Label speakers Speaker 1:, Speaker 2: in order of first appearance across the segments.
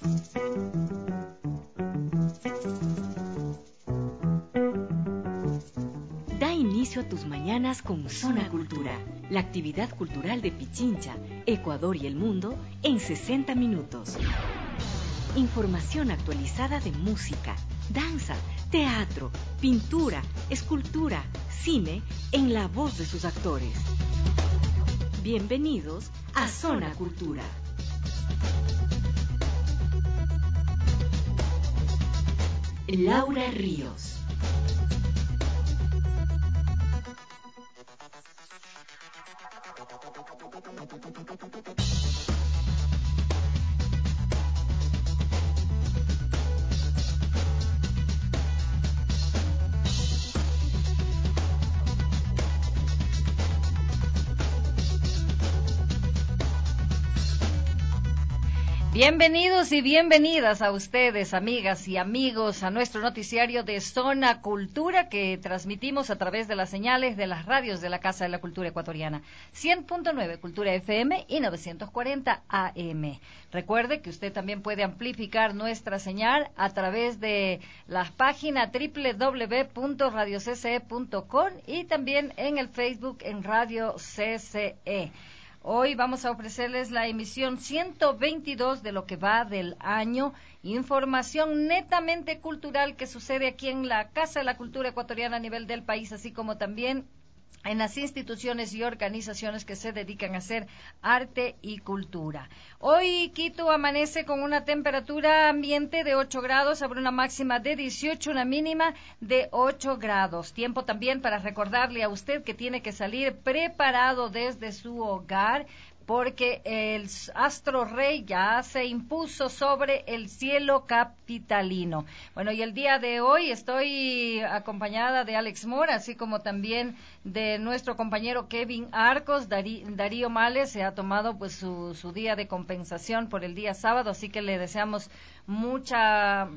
Speaker 1: Da inicio a tus mañanas con Zona Cultura, la actividad cultural de Pichincha, Ecuador y el mundo en 60 minutos. Información actualizada de música, danza, teatro, pintura, escultura, cine, en la voz de sus actores. Bienvenidos a Zona Cultura. Laura Ríos.
Speaker 2: Bienvenidos y bienvenidas a ustedes, amigas y amigos, a nuestro noticiario de Zona Cultura que transmitimos a través de las señales de las radios de la Casa de la Cultura Ecuatoriana, 100.9 Cultura FM y 940 AM. Recuerde que usted también puede amplificar nuestra señal a través de la página www.radiocce.com y también en el Facebook en Radio CCE. Hoy vamos a ofrecerles la emisión 122 de lo que va del año, información netamente cultural que sucede aquí en la Casa de la Cultura Ecuatoriana a nivel del país, así como también en las instituciones y organizaciones que se dedican a hacer arte y cultura. Hoy Quito amanece con una temperatura ambiente de 8 grados, habrá una máxima de 18, una mínima de 8 grados. Tiempo también para recordarle a usted que tiene que salir preparado desde su hogar, porque el astro rey ya se impuso sobre el cielo capitalino. Bueno, y el día de hoy estoy acompañada de Alex Mora, así como también de nuestro compañero Kevin Arcos. Darío Males se ha tomado pues su día de compensación por el día sábado, así que le deseamos mucha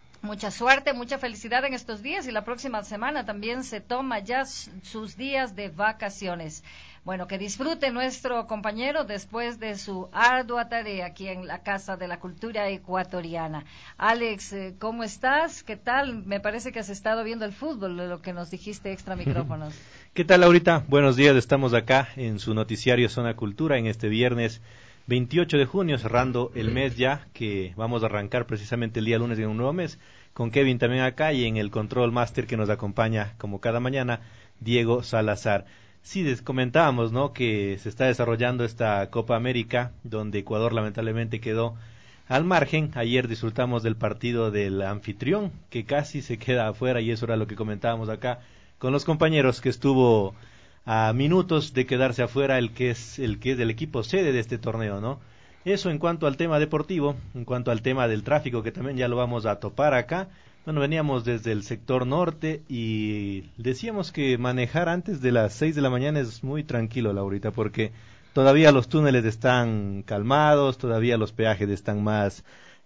Speaker 2: suerte, mucha felicidad en estos días, y la próxima semana también se toma ya sus días de vacaciones. Bueno, que disfrute nuestro compañero después de su ardua tarea aquí en la Casa de la Cultura Ecuatoriana. Alex, ¿cómo estás? ¿Qué tal? Me parece que has estado viendo el fútbol, lo que nos dijiste extra micrófonos.
Speaker 3: ¿Qué tal, Laurita? Buenos días, estamos acá en su noticiario Zona Cultura en este viernes 28 de junio, cerrando el mes ya, que vamos a arrancar precisamente el día lunes en un nuevo mes, con Kevin también acá y en el Control Master que nos acompaña como cada mañana, Diego Salazar. Sí, les comentábamos, ¿no?, que se está desarrollando esta Copa América, donde Ecuador lamentablemente quedó al margen. Ayer disfrutamos del partido del anfitrión, que casi se queda afuera, y eso era lo que comentábamos acá con los compañeros, que estuvo a minutos de quedarse afuera el que es del equipo sede de este torneo, ¿no? Eso en cuanto al tema deportivo. En cuanto al tema del tráfico, que también ya lo vamos a topar acá. Bueno, veníamos desde el sector norte y decíamos que manejar antes de las 6 de la mañana es muy tranquilo, Laurita, porque todavía los túneles están calmados, todavía los peajes están más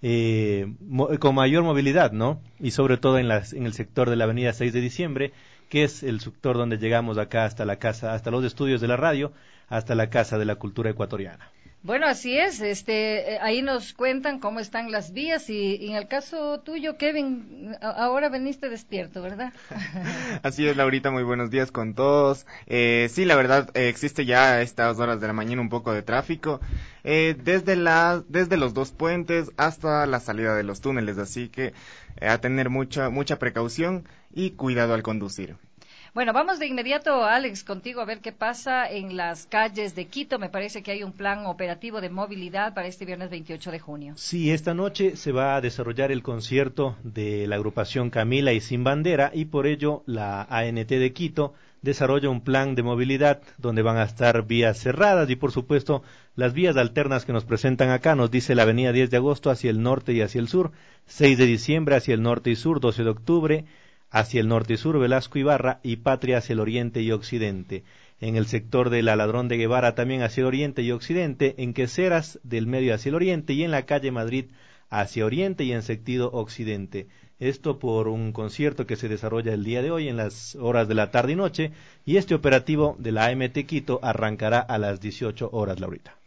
Speaker 3: con mayor movilidad, ¿no? Y sobre todo en el sector de la avenida 6 de diciembre, que es el sector donde llegamos acá hasta la casa, hasta los estudios de la radio, hasta la Casa de la Cultura Ecuatoriana.
Speaker 2: Bueno, así es, ahí nos cuentan cómo están las vías, y en el caso tuyo, Kevin, ahora veniste despierto, ¿verdad?
Speaker 4: Así es, Laurita, muy buenos días con todos. Sí, la verdad, existe ya a estas horas de la mañana un poco de tráfico, desde los dos puentes hasta la salida de los túneles, así que a tener mucha precaución y cuidado al conducir.
Speaker 2: Bueno, vamos de inmediato, Alex, contigo a ver qué pasa en las calles de Quito. Me parece que hay un plan operativo de movilidad para este viernes 28 de junio.
Speaker 3: Sí, esta noche se va a desarrollar el concierto de la agrupación Camila y Sin Bandera, y por ello la ANT de Quito desarrolla un plan de movilidad donde van a estar vías cerradas y por supuesto las vías alternas que nos presentan acá. Nos dice la avenida 10 de agosto hacia el norte y hacia el sur, 6 de diciembre hacia el norte y sur, 12 de octubre hacia el norte y sur, Velasco Ibarra, y Patria hacia el oriente y occidente. En el sector de la Ladrón de Guevara también hacia el oriente y occidente, en Queseras del medio hacia el oriente, y en la calle Madrid hacia oriente y en sentido occidente. Esto por un concierto que se desarrolla el día de hoy en las horas de la tarde y noche, y este operativo de la AMT Quito arrancará a las 18 horas, Laurita.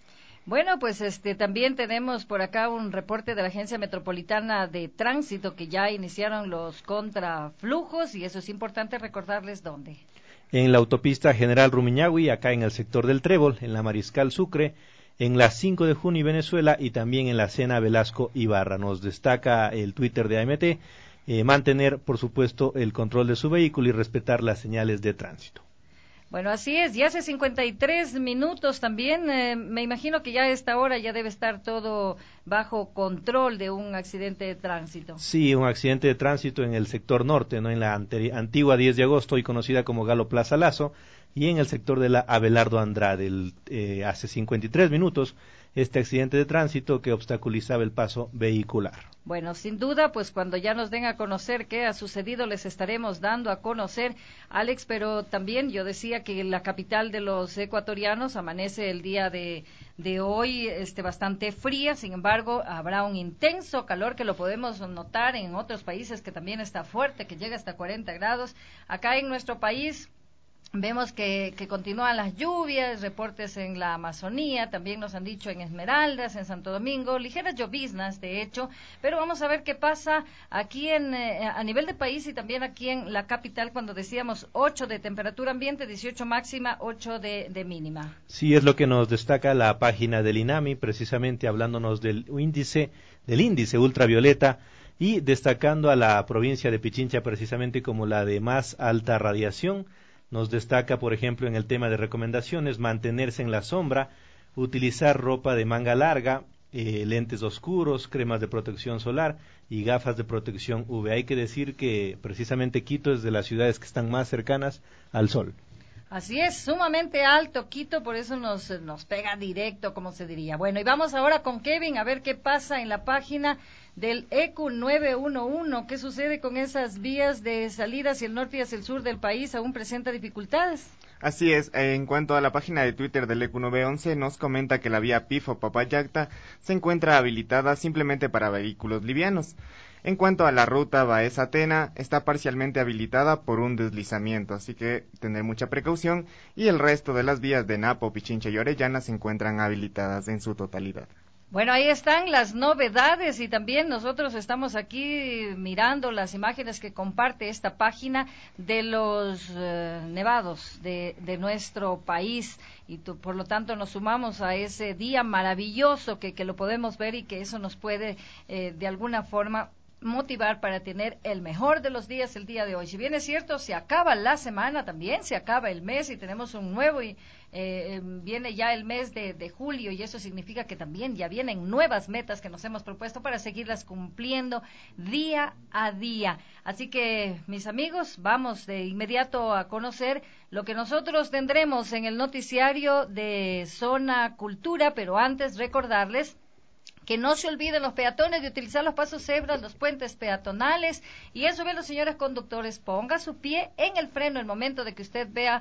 Speaker 2: Bueno, pues también tenemos por acá un reporte de la Agencia Metropolitana de Tránsito que ya iniciaron los contraflujos y eso es importante recordarles dónde.
Speaker 3: En la autopista General Rumiñahui, acá en el sector del Trébol, en la Mariscal Sucre, en la 5 de junio y Venezuela y también en la Cena Velasco Ibarra. Nos destaca el Twitter de AMT, mantener, por supuesto, el control de su vehículo y respetar las señales de tránsito.
Speaker 2: Bueno, así es, ya hace 53 minutos también, me imagino que ya a esta hora ya debe estar todo bajo control de un accidente de tránsito.
Speaker 3: Sí, un accidente de tránsito en el sector norte, no en la antigua 10 de agosto, hoy conocida como Galo Plaza Lazo, y en el sector de la Abelardo Andrade, hace 53 minutos, este accidente de tránsito que obstaculizaba el paso vehicular.
Speaker 2: Bueno, sin duda, pues cuando ya nos den a conocer qué ha sucedido, les estaremos dando a conocer, Alex, pero también yo decía que la capital de los ecuatorianos amanece el día de hoy bastante fría, sin embargo, habrá un intenso calor que lo podemos notar en otros países que también está fuerte, que llega hasta 40 grados. Acá en nuestro país vemos que continúan las lluvias, reportes en la Amazonía, también nos han dicho en Esmeraldas, en Santo Domingo, ligeras lloviznas, de hecho, pero vamos a ver qué pasa aquí a nivel de país y también aquí en la capital, cuando decíamos 8 de temperatura ambiente, 18 máxima, 8 de mínima.
Speaker 3: Sí, es lo que nos destaca la página del INAMI, precisamente hablándonos del índice ultravioleta y destacando a la provincia de Pichincha precisamente como la de más alta radiación. Nos destaca, por ejemplo, en el tema de recomendaciones, mantenerse en la sombra, utilizar ropa de manga larga, lentes oscuros, cremas de protección solar y gafas de protección UV. Hay que decir que precisamente Quito es de las ciudades que están más cercanas al sol.
Speaker 2: Así es, sumamente alto Quito, por eso nos pega directo, como se diría. Bueno, y vamos ahora con Kevin a ver qué pasa en la página del ECU 911. ¿Qué sucede con esas vías de salida hacia el norte y hacia el sur del país? ¿Aún presenta dificultades?
Speaker 4: Así es, en cuanto a la página de Twitter del ECU 911, nos comenta que la vía Pifo Papayacta se encuentra habilitada simplemente para vehículos livianos. En cuanto a la ruta Baez-Atena, está parcialmente habilitada por un deslizamiento, así que tener mucha precaución, y el resto de las vías de Napo, Pichincha y Orellana se encuentran habilitadas en su totalidad.
Speaker 2: Bueno, ahí están las novedades y también nosotros estamos aquí mirando las imágenes que comparte esta página de los nevados de nuestro país y por lo tanto nos sumamos a ese día maravilloso que lo podemos ver y que eso nos puede de alguna forma motivar para tener el mejor de los días el día de hoy. Si bien es cierto, se acaba la semana también, se acaba el mes y tenemos un nuevo y viene ya el mes de julio y eso significa que también ya vienen nuevas metas que nos hemos propuesto para seguirlas cumpliendo día a día. Así que, mis amigos, vamos de inmediato a conocer lo que nosotros tendremos en el noticiario de Zona Cultura, pero antes recordarles que no se olviden los peatones de utilizar los pasos cebras, los puentes peatonales, y eso bien, los señores conductores, ponga su pie en el freno el momento de que usted vea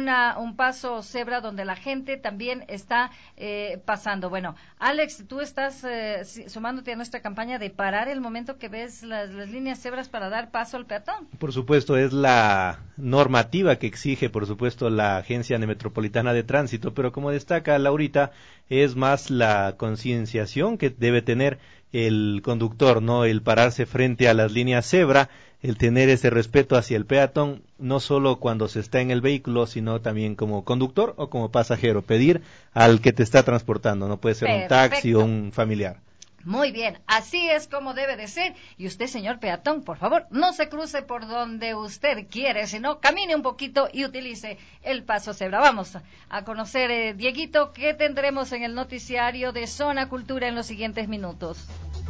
Speaker 2: un paso cebra donde la gente también está pasando. Bueno, Alex, tú estás sumándote a nuestra campaña de parar el momento que ves las líneas cebras para dar paso al peatón.
Speaker 3: Por supuesto, es la normativa que exige, por supuesto, la Agencia Metropolitana de Tránsito, pero como destaca Laurita, es más la concienciación que debe tener el conductor, ¿no? El pararse frente a las líneas cebra, el tener ese respeto hacia el peatón, no solo cuando se está en el vehículo, sino también como conductor o como pasajero, pedir al que te está transportando, no puede ser
Speaker 2: Perfecto.
Speaker 3: Un taxi o un familiar.
Speaker 2: Muy bien, así es como debe de ser. Y usted, señor peatón, por favor, no se cruce por donde usted quiere, sino camine un poquito y utilice el paso cebra. Vamos a conocer, Dieguito, qué tendremos en el noticiario de Zona Cultura en los siguientes minutos.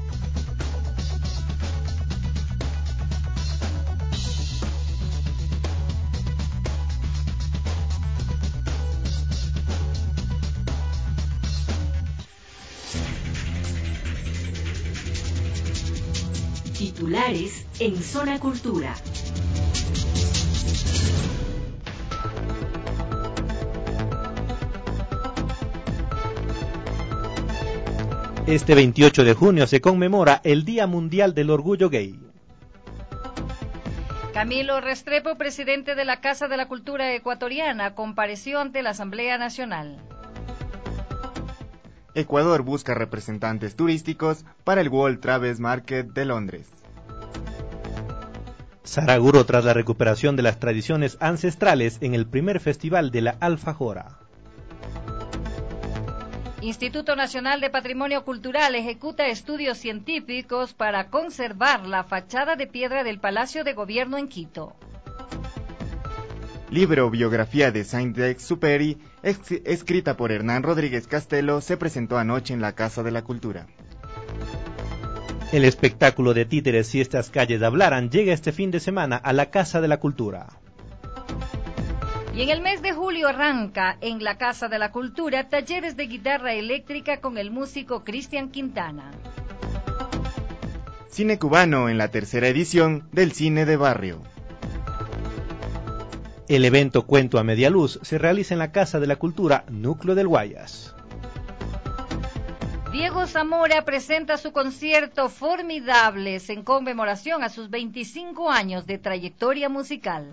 Speaker 1: Titulares en Zona Cultura.
Speaker 3: Este 28 de junio se conmemora el Día Mundial del Orgullo Gay.
Speaker 2: Camilo Restrepo, presidente de la Casa de la Cultura Ecuatoriana, compareció ante la Asamblea Nacional.
Speaker 4: Ecuador busca representantes turísticos para el World Travel Market de Londres.
Speaker 3: Saraguro tras la recuperación de las tradiciones ancestrales en el primer festival de la alfajora.
Speaker 2: Instituto Nacional de Patrimonio Cultural ejecuta estudios científicos para conservar la fachada de piedra del Palacio de Gobierno en Quito.
Speaker 4: Libro Biografía de Saint-Exupéry, escrita por Hernán Rodríguez Castelo, se presentó anoche en la Casa de la Cultura.
Speaker 3: El espectáculo de títeres Si estas calles hablaran llega este fin de semana a la Casa de la Cultura.
Speaker 2: Y en el mes de julio arranca en la Casa de la Cultura talleres de guitarra eléctrica con el músico Cristian Quintana.
Speaker 4: Cine cubano en la tercera edición del Cine de Barrio.
Speaker 3: El evento Cuento a Media Luz se realiza en la Casa de la Cultura, Núcleo del Guayas.
Speaker 2: Diego Zamora presenta su concierto Formidables en conmemoración a sus 25 años de trayectoria musical.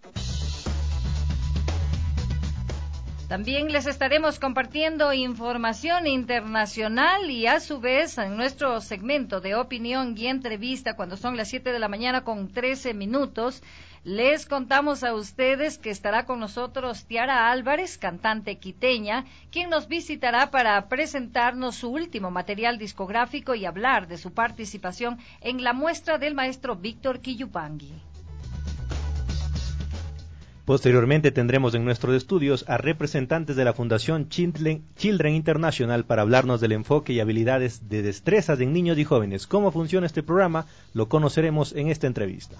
Speaker 2: También les estaremos compartiendo información internacional y a su vez en nuestro segmento de opinión y entrevista cuando son las 7 de la mañana con 13 minutos. Les contamos a ustedes que estará con nosotros Tiara Álvarez, cantante quiteña, quien nos visitará para presentarnos su último material discográfico y hablar de su participación en la muestra del maestro Víctor Quillupangui.
Speaker 3: Posteriormente tendremos en nuestros estudios a representantes de la Fundación Children International para hablarnos del enfoque y habilidades de destrezas en niños y jóvenes. ¿Cómo funciona este programa? Lo conoceremos en esta entrevista.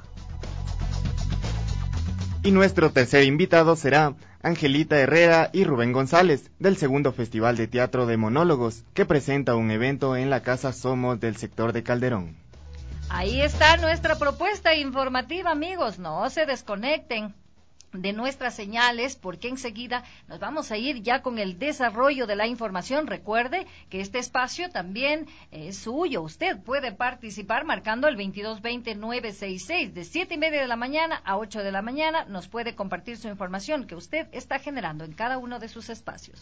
Speaker 4: Y nuestro tercer invitado será Angelita Herrera y Rubén González, del segundo Festival de Teatro de Monólogos, que presenta un evento en la Casa Somos del sector de Calderón.
Speaker 2: Ahí está nuestra propuesta informativa, amigos. No se desconecten de nuestras señales, porque enseguida nos vamos a ir ya con el desarrollo de la información. Recuerde que este espacio también es suyo. Usted puede participar marcando el 2220-966 de 7:30 de la mañana a 8 de la mañana. Nos puede compartir su información que usted está generando en cada uno de sus espacios.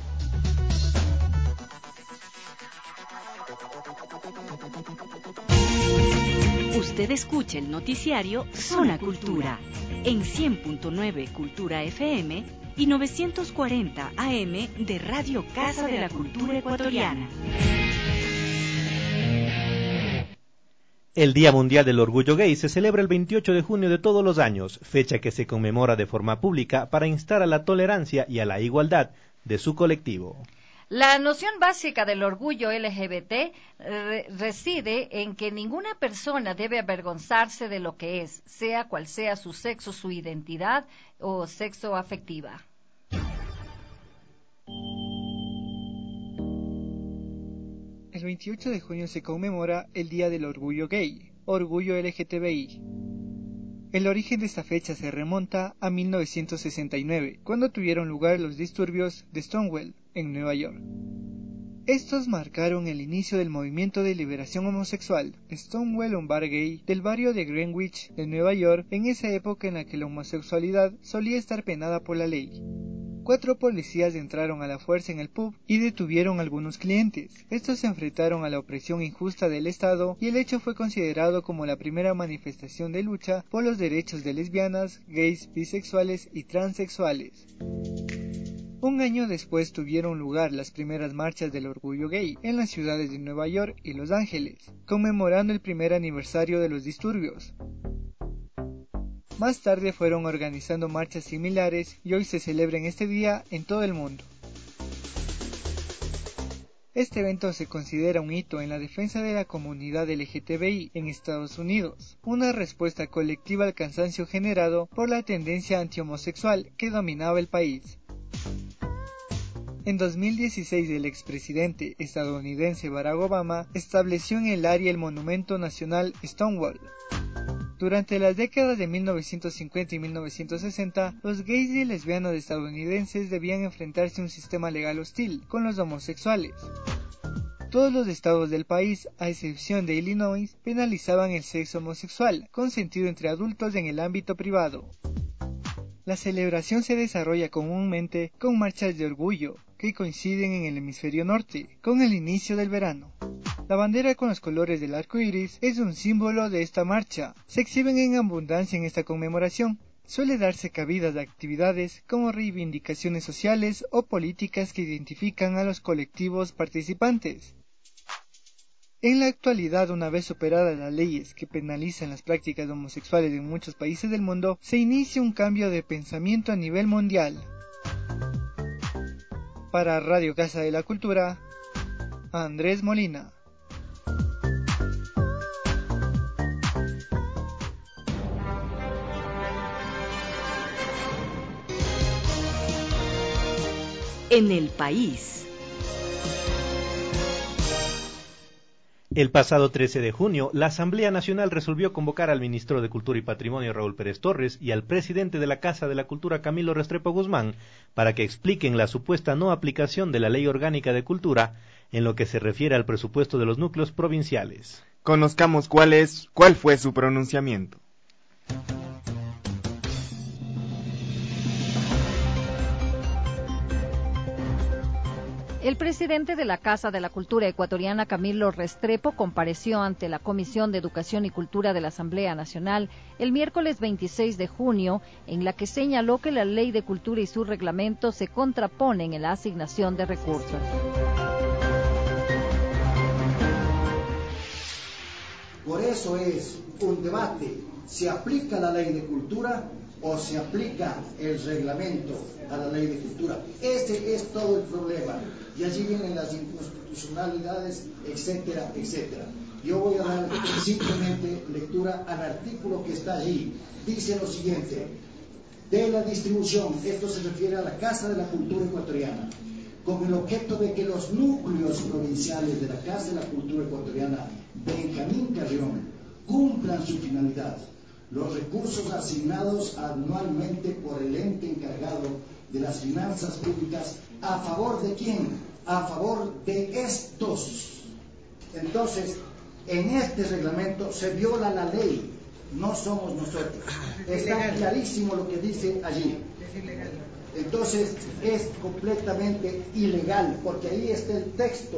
Speaker 1: Usted escucha el noticiario Zona Cultura en 100.9 Cultura FM y 940 AM de Radio Casa de la Cultura Ecuatoriana.
Speaker 3: El Día Mundial del Orgullo Gay se celebra el 28 de junio de todos los años, fecha que se conmemora de forma pública para instar a la tolerancia y a la igualdad de su colectivo.
Speaker 2: La noción básica del orgullo LGBT reside en que ninguna persona debe avergonzarse de lo que es, sea cual sea su sexo, su identidad o sexo afectiva.
Speaker 5: El 28 de junio se conmemora el Día del Orgullo Gay, Orgullo LGTBI. El origen de esta fecha se remonta a 1969, cuando tuvieron lugar los disturbios de Stonewall, en Nueva York. Estos marcaron el inicio del movimiento de liberación homosexual. Stonewall, un bar gay del barrio de Greenwich de Nueva York, en esa época en la que la homosexualidad solía estar penada por la ley. 4 policías entraron a la fuerza en el pub y detuvieron a algunos clientes. Estos se enfrentaron a la opresión injusta del Estado y el hecho fue considerado como la primera manifestación de lucha por los derechos de lesbianas, gays, bisexuales y transexuales. Un año después tuvieron lugar las primeras marchas del orgullo gay en las ciudades de Nueva York y Los Ángeles, conmemorando el primer aniversario de los disturbios. Más tarde fueron organizando marchas similares y hoy se celebra en este día en todo el mundo. Este evento se considera un hito en la defensa de la comunidad LGTBI en Estados Unidos, una respuesta colectiva al cansancio generado por la tendencia antihomosexual que dominaba el país. En 2016 el expresidente estadounidense Barack Obama estableció en el área el monumento nacional Stonewall. Durante las décadas de 1950 y 1960, los gays y lesbianas estadounidenses debían enfrentarse a un sistema legal hostil con los homosexuales. Todos los estados del país, a excepción de Illinois, penalizaban el sexo homosexual, consentido entre adultos en el ámbito privado. La celebración se desarrolla comúnmente con marchas de orgullo, que coinciden en el hemisferio norte, con el inicio del verano. La bandera con los colores del arco iris es un símbolo de esta marcha. Se exhiben en abundancia en esta conmemoración. Suele darse cabida de actividades como reivindicaciones sociales o políticas que identifican a los colectivos participantes. En la actualidad, una vez superadas las leyes que penalizan las prácticas homosexuales en muchos países del mundo, se inicia un cambio de pensamiento a nivel mundial. Para Radio Casa de la Cultura, Andrés Molina.
Speaker 1: En el país.
Speaker 3: El pasado 13 de junio, la Asamblea Nacional resolvió convocar al ministro de Cultura y Patrimonio, Raúl Pérez Torres, y al presidente de la Casa de la Cultura, Camilo Restrepo Guzmán, para que expliquen la supuesta no aplicación de la Ley Orgánica de Cultura en lo que se refiere al presupuesto de los núcleos provinciales.
Speaker 4: Conozcamos cuál fue su pronunciamiento.
Speaker 2: El presidente de la Casa de la Cultura Ecuatoriana, Camilo Restrepo, compareció ante la Comisión de Educación y Cultura de la Asamblea Nacional el miércoles 26 de junio, en la que señaló que la Ley de Cultura y su reglamento se contraponen en la asignación de recursos.
Speaker 6: Por eso es un debate, ¿se aplica la Ley de Cultura o se aplica el reglamento a la Ley de Cultura? Ese es todo el problema. Y allí vienen las inconstitucionalidades, etcétera, etcétera. Yo voy a dar simplemente lectura al artículo que está allí. Dice lo siguiente: de la distribución, esto se refiere a la Casa de la Cultura Ecuatoriana, con el objeto de que los núcleos provinciales de la Casa de la Cultura Ecuatoriana, Benjamín Carrión, cumplan su finalidad. Los recursos asignados anualmente por el ente encargado de las finanzas públicas, ¿a favor de quién? A favor de estos. Entonces, en este reglamento se viola la ley, no somos nosotros. Está clarísimo lo que dice allí. Entonces, es completamente ilegal, porque ahí está el texto.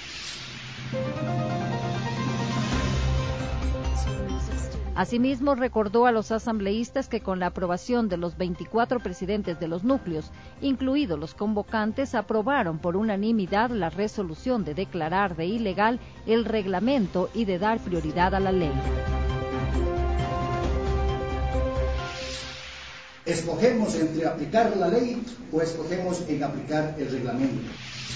Speaker 2: Asimismo, recordó a los asambleístas que con la aprobación de los 24 presidentes de los núcleos, incluidos los convocantes, aprobaron por unanimidad la resolución de declarar de ilegal el reglamento y de dar prioridad a la ley.
Speaker 6: ¿Escogemos entre aplicar la ley o escogemos en aplicar el reglamento?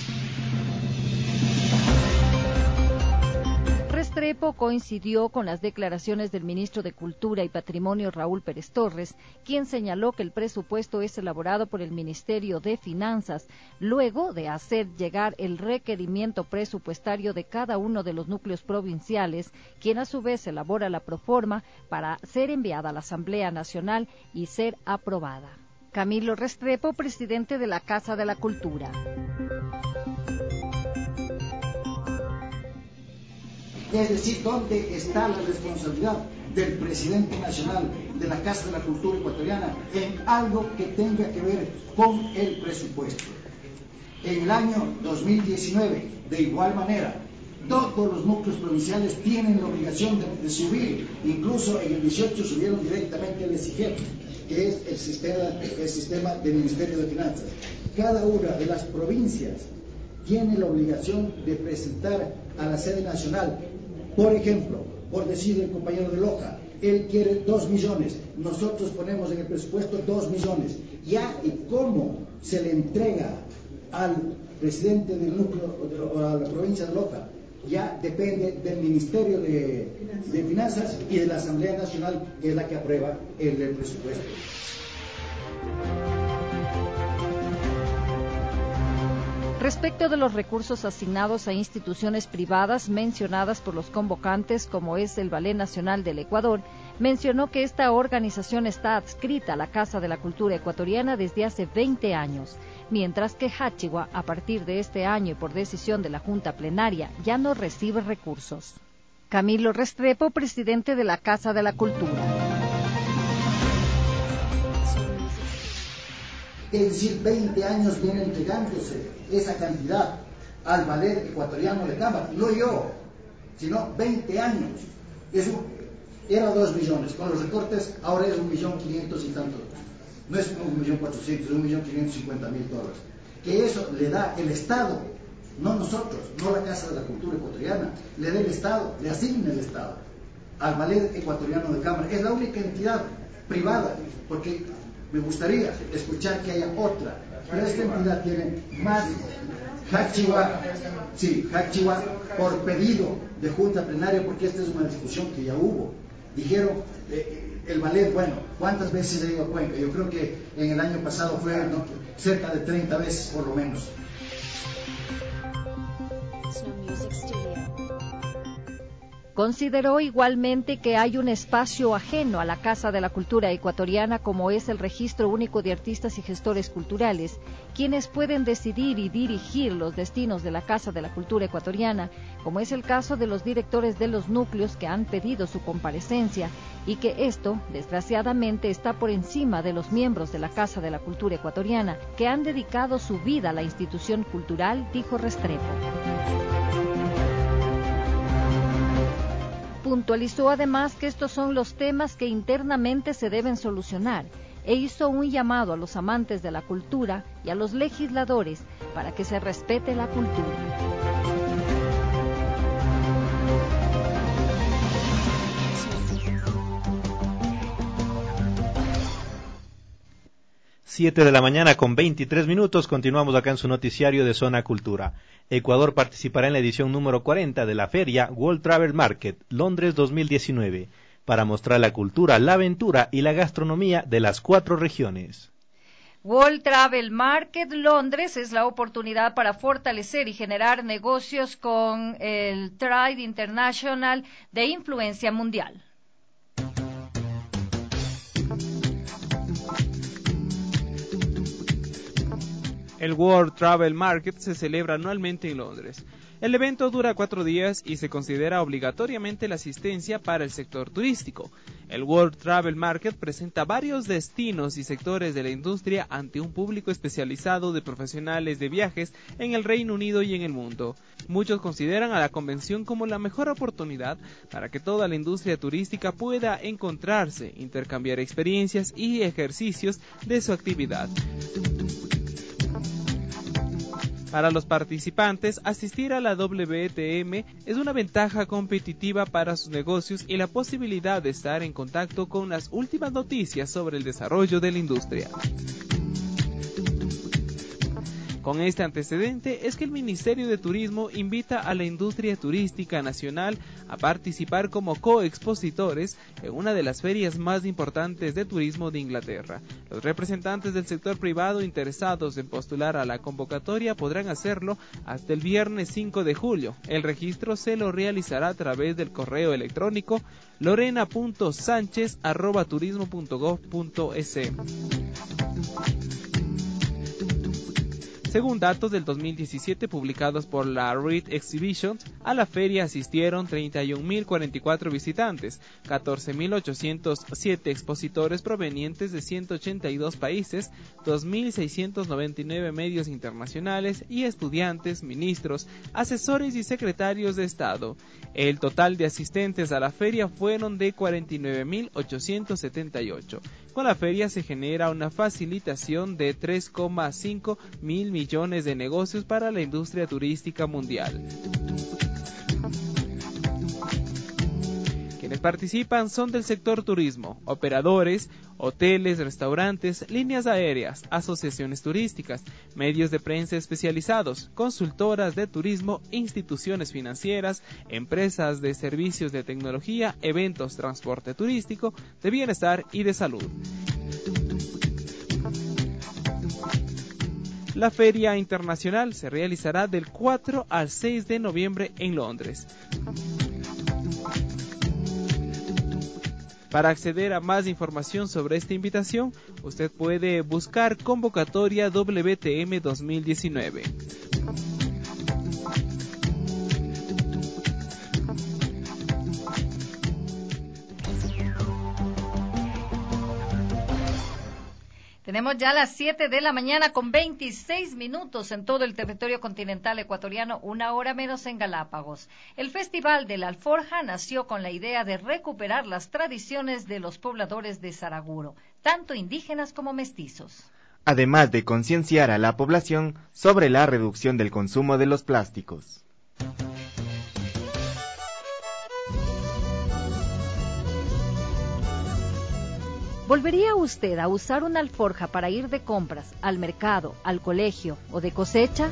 Speaker 2: Restrepo coincidió con las declaraciones del ministro de Cultura y Patrimonio, Raúl Pérez Torres, quien señaló que el presupuesto es elaborado por el Ministerio de Finanzas, luego de hacer llegar el requerimiento presupuestario de cada uno de los núcleos provinciales, quien a su vez elabora la proforma para ser enviada a la Asamblea Nacional y ser aprobada. Camilo Restrepo, presidente de la Casa de la Cultura.
Speaker 6: Es decir, ¿dónde está la responsabilidad del presidente nacional de la Casa de la Cultura Ecuatoriana en algo que tenga que ver con el presupuesto? En el año 2019, de igual manera, todos los núcleos provinciales tienen la obligación de subir, incluso en el 18 subieron directamente al SIGEP, que es el sistema del Ministerio de Finanzas. Cada una de las provincias tiene la obligación de presentar a la sede nacional. Por ejemplo, por decir el compañero de Loja, él quiere 2 millones, nosotros ponemos en el presupuesto 2 millones. Ya, ¿y cómo se le entrega al presidente del núcleo o a la provincia de Loja? Ya depende del Ministerio de Finanzas y de la Asamblea Nacional, que es la que aprueba el presupuesto.
Speaker 2: Respecto de los recursos asignados a instituciones privadas mencionadas por los convocantes, como es el Ballet Nacional del Ecuador, mencionó que esta organización está adscrita a la Casa de la Cultura Ecuatoriana desde hace 20 años, mientras que Hachigua, a partir de este año y por decisión de la Junta Plenaria, ya no recibe recursos. Camilo Restrepo, presidente de la Casa de la Cultura.
Speaker 6: Es decir, 20 años viene entregándose esa cantidad al Ballet Ecuatoriano de Cámara, no yo, sino 20 años. Era 2 millones, con los recortes ahora es 1.500.000 y tantos. No es 1.400.000, es 1.550.000 dólares. Que eso le da el Estado, no nosotros, no la Casa de la Cultura Ecuatoriana, le da el Estado, le asigna el Estado al Ballet Ecuatoriano de Cámara. Es la única entidad privada, porque me gustaría escuchar que haya otra, pero esta entidad tiene más. Hachiwa, sí, Hachiwa, por pedido de Junta Plenaria, porque esta es una discusión que ya hubo. Dijeron, el ballet, bueno, ¿cuántas veces ha ido a Cuenca? Yo creo que en el año pasado fue cerca de 30 veces por lo menos.
Speaker 2: Consideró igualmente que hay un espacio ajeno a la Casa de la Cultura Ecuatoriana, como es el Registro Único de Artistas y Gestores Culturales, quienes pueden decidir y dirigir los destinos de la Casa de la Cultura Ecuatoriana, como es el caso de los directores de los núcleos que han pedido su comparecencia, y que esto, desgraciadamente, está por encima de los miembros de la Casa de la Cultura Ecuatoriana, que han dedicado su vida a la institución cultural, dijo Restrepo. Puntualizó además que estos son los temas que internamente se deben solucionar e hizo un llamado a los amantes de la cultura y a los legisladores para que se respete la cultura.
Speaker 3: 7 de la mañana con 23 minutos, continuamos acá en su noticiario de Zona Cultura. Ecuador participará en la edición número 40 de la feria World Travel Market, Londres 2019, para mostrar la cultura, la aventura y la gastronomía de las 4 regiones.
Speaker 2: World Travel Market Londres es la oportunidad para fortalecer y generar negocios con el Trade International de influencia mundial.
Speaker 7: El World Travel Market se celebra anualmente en Londres. El evento dura 4 días y se considera obligatoriamente la asistencia para el sector turístico. El World Travel Market presenta varios destinos y sectores de la industria ante un público especializado de profesionales de viajes en el Reino Unido y en el mundo. Muchos consideran a la convención como la mejor oportunidad para que toda la industria turística pueda encontrarse, intercambiar experiencias y ejercicios de su actividad. Para los participantes, asistir a la WTM es una ventaja competitiva para sus negocios y la posibilidad de estar en contacto con las últimas noticias sobre el desarrollo de la industria. Con este antecedente es que el Ministerio de Turismo invita a la industria turística nacional a participar como coexpositores en una de las ferias más importantes de turismo de Inglaterra. Los representantes del sector privado interesados en postular a la convocatoria podrán hacerlo hasta el viernes 5 de julio. El registro se lo realizará a través del correo electrónico lorena.sanchez@turismo.gov.es. Según datos del 2017 publicados por la Reed Exhibition, a la feria asistieron 31.044 visitantes, 14.807 expositores provenientes de 182 países, 2.699 medios internacionales y estudiantes, ministros, asesores y secretarios de Estado. El total de asistentes a la feria fueron de 49.878. Con la feria se genera una facilitación de 3,5 mil millones de negocios para la industria turística mundial. Quienes participan son del sector turismo, operadores, hoteles, restaurantes, líneas aéreas, asociaciones turísticas, medios de prensa especializados, consultoras de turismo, instituciones financieras, empresas de servicios de tecnología, eventos, transporte turístico, de bienestar y de salud. La Feria Internacional se realizará del 4 al 6 de noviembre en Londres. Para acceder a más información sobre esta invitación, usted puede buscar convocatoria WTM 2019.
Speaker 2: Tenemos ya las 7 de la mañana con 26 minutos en todo el territorio continental ecuatoriano, 1 hora menos en Galápagos. El Festival de la Alforja nació con la idea de recuperar las tradiciones de los pobladores de Saraguro, tanto indígenas como mestizos.
Speaker 4: Además de concienciar a la población sobre la reducción del consumo de los plásticos.
Speaker 2: ¿Volvería usted a usar una alforja para ir de compras, al mercado, al colegio o de cosecha?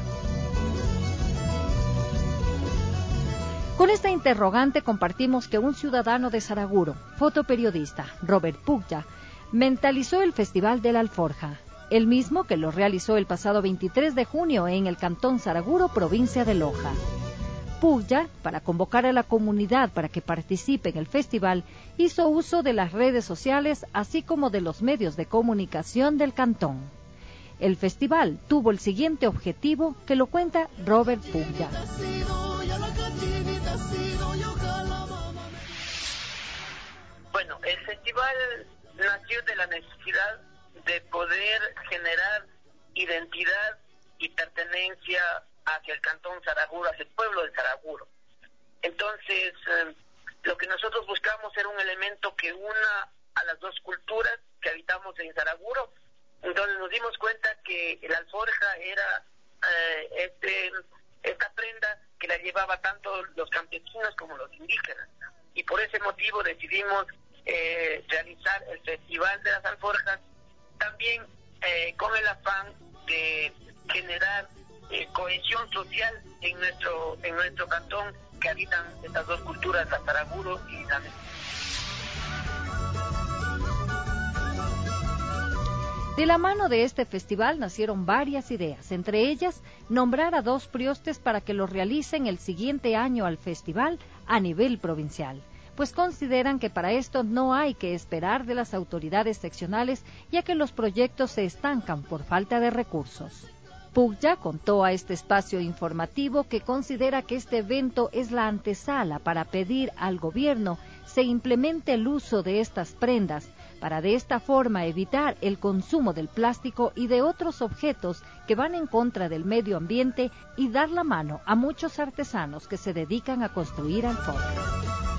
Speaker 2: Con esta interrogante compartimos que un ciudadano de Saraguro, fotoperiodista, Robert Puglia, mentalizó el Festival de la Alforja, el mismo que lo realizó el pasado 23 de junio en el Cantón Saraguro, provincia de Loja. Puglia, para convocar a la comunidad para que participe en el festival, hizo uso de las redes sociales, así como de los medios de comunicación del cantón. El festival tuvo el siguiente objetivo, que lo cuenta Robert Puglia.
Speaker 8: Bueno, el festival nació de la necesidad de poder generar identidad y pertenencia hacia el Cantón Saraguro, hacia el pueblo de Saraguro. Entonces, lo que nosotros buscamos era un elemento que una a las dos culturas que habitamos en Saraguro. Entonces nos dimos cuenta que la alforja era esta prenda que la llevaba tanto los campesinos como los indígenas. Y por ese motivo decidimos realizar el Festival de las Alforjas, también con el afán de generar cohesión social en nuestro cantón, que habitan estas dos culturas, la Saraguro y la mestiza.
Speaker 2: De la mano de este festival nacieron varias ideas, entre ellas nombrar a 2 priostes para que lo realicen el siguiente año al festival a nivel provincial, pues consideran que para esto no hay que esperar de las autoridades seccionales, ya que los proyectos se estancan por falta de recursos. Puglia contó a este espacio informativo que considera que este evento es la antesala para pedir al gobierno se implemente el uso de estas prendas, para de esta forma evitar el consumo del plástico y de otros objetos que van en contra del medio ambiente y dar la mano a muchos artesanos que se dedican a construir alforjas.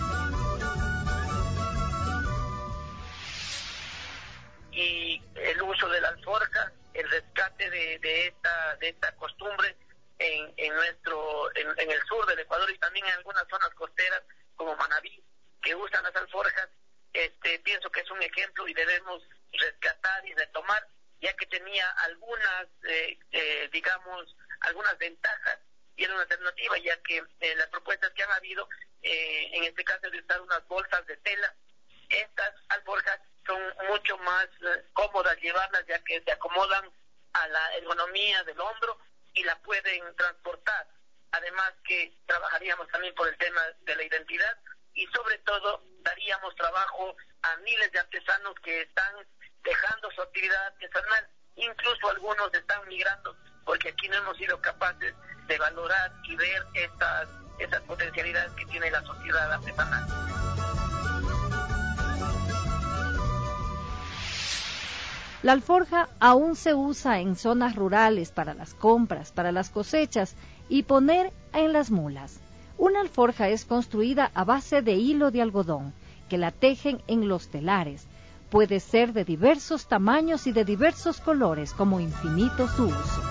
Speaker 8: Y el uso de la alforja, el rescate de esta costumbre en el sur del Ecuador y también en algunas zonas costeras como Manabí, que usan las alforjas, pienso que es un ejemplo y debemos rescatar y retomar, ya que tenía algunas ventajas y era una alternativa, ya que las propuestas que han habido, en este caso de usar unas bolsas de tela, estas alforjas son mucho más cómodas llevarlas, ya que se acomodan a la ergonomía del hombro y la pueden transportar. Además que trabajaríamos también por el tema de la identidad y sobre todo daríamos trabajo a miles de artesanos que están dejando su actividad artesanal, incluso algunos están migrando porque aquí no hemos sido capaces de valorar y ver esas potencialidades que tiene la sociedad artesanal.
Speaker 2: La alforja aún se usa en zonas rurales para las compras, para las cosechas y poner en las mulas. Una alforja es construida a base de hilo de algodón, que la tejen en los telares. Puede ser de diversos tamaños y de diversos colores, como infinito su uso.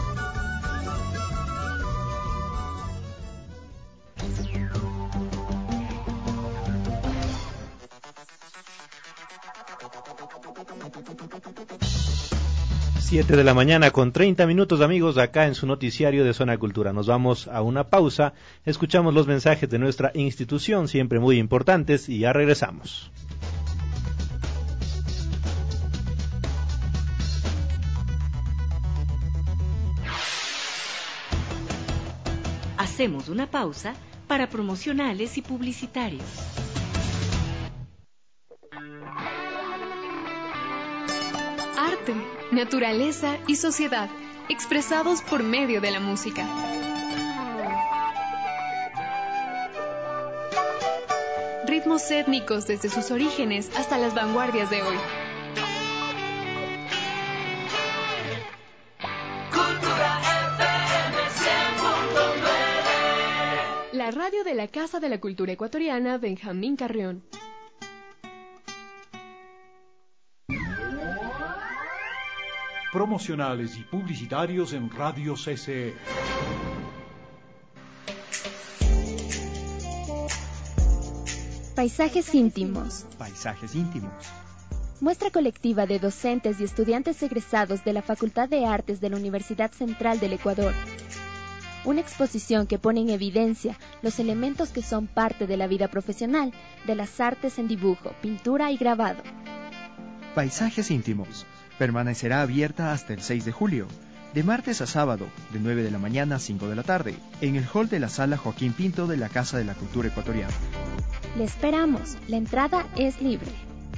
Speaker 3: Siete de la mañana con 30 minutos, amigos, acá en su noticiario de Zona Cultura. Nos vamos a una pausa, escuchamos los mensajes de nuestra institución, siempre muy importantes, y ya regresamos.
Speaker 1: Hacemos una pausa para promocionales y publicitarios.
Speaker 9: Arte, naturaleza y sociedad, expresados por medio de la música. Ritmos étnicos desde sus orígenes hasta las vanguardias de hoy. la radio de la Casa de la Cultura Ecuatoriana Benjamín Carrión.
Speaker 10: Promocionales y publicitarios en Radio CCE.
Speaker 11: Paisajes íntimos.
Speaker 12: Paisajes íntimos.
Speaker 11: Muestra colectiva de docentes y estudiantes egresados de la Facultad de Artes de la Universidad Central del Ecuador. Una exposición que pone en evidencia los elementos que son parte de la vida profesional de las artes en dibujo, pintura y grabado.
Speaker 12: Paisajes íntimos. Permanecerá abierta hasta el 6 de julio, de martes a sábado, de 9 de la mañana a 5 de la tarde, en el hall de la Sala Joaquín Pinto de la Casa de la Cultura Ecuatoriana.
Speaker 11: Le esperamos. La entrada es libre.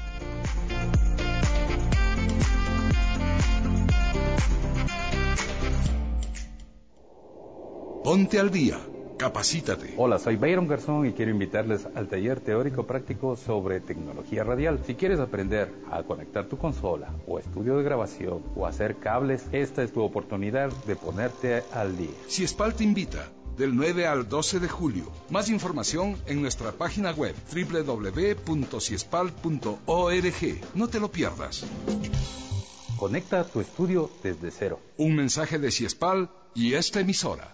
Speaker 13: Ponte al día. Capacítate.
Speaker 14: Hola, soy Byron Garzón y quiero invitarles al taller teórico práctico sobre tecnología radial. Si quieres aprender a conectar tu consola o estudio de grabación o hacer cables, esta es tu oportunidad de ponerte al día.
Speaker 13: CIESPAL te invita del 9 al 12 de julio. Más información en nuestra página web www.ciespal.org. No te lo pierdas.
Speaker 14: Conecta tu estudio desde cero.
Speaker 13: Un mensaje de CIESPAL y esta emisora.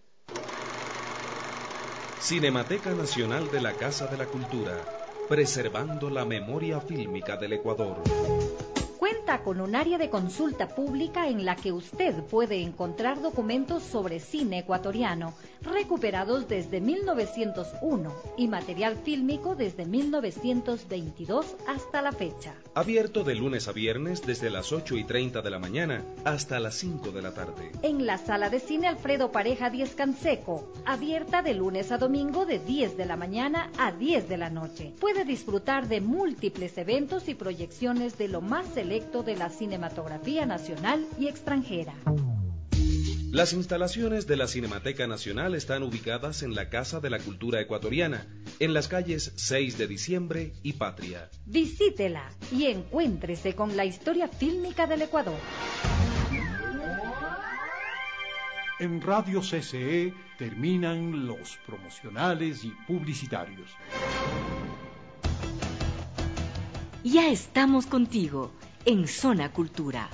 Speaker 15: Cinemateca Nacional de la Casa de la Cultura, preservando la memoria fílmica del Ecuador.
Speaker 2: Cuenta con un área de consulta pública en la que usted puede encontrar documentos sobre cine ecuatoriano, recuperados desde 1901 y material fílmico desde 1922 hasta la fecha.
Speaker 15: Abierto de lunes a viernes desde las 8:30 de la mañana hasta las 5 de la tarde.
Speaker 2: En la sala de cine Alfredo Pareja 10 Canseco, abierta de lunes a domingo de 10 de la mañana a 10 de la noche. Puede disfrutar de múltiples eventos y proyecciones de lo más selecto de la cinematografía nacional y extranjera.
Speaker 15: Las instalaciones de la Cinemateca Nacional están ubicadas en la Casa de la Cultura Ecuatoriana, en las calles 6 de Diciembre y Patria.
Speaker 2: Visítela y encuéntrese con la historia fílmica del Ecuador.
Speaker 10: En Radio CCE terminan los promocionales y publicitarios.
Speaker 1: Ya estamos contigo en Zona Cultura.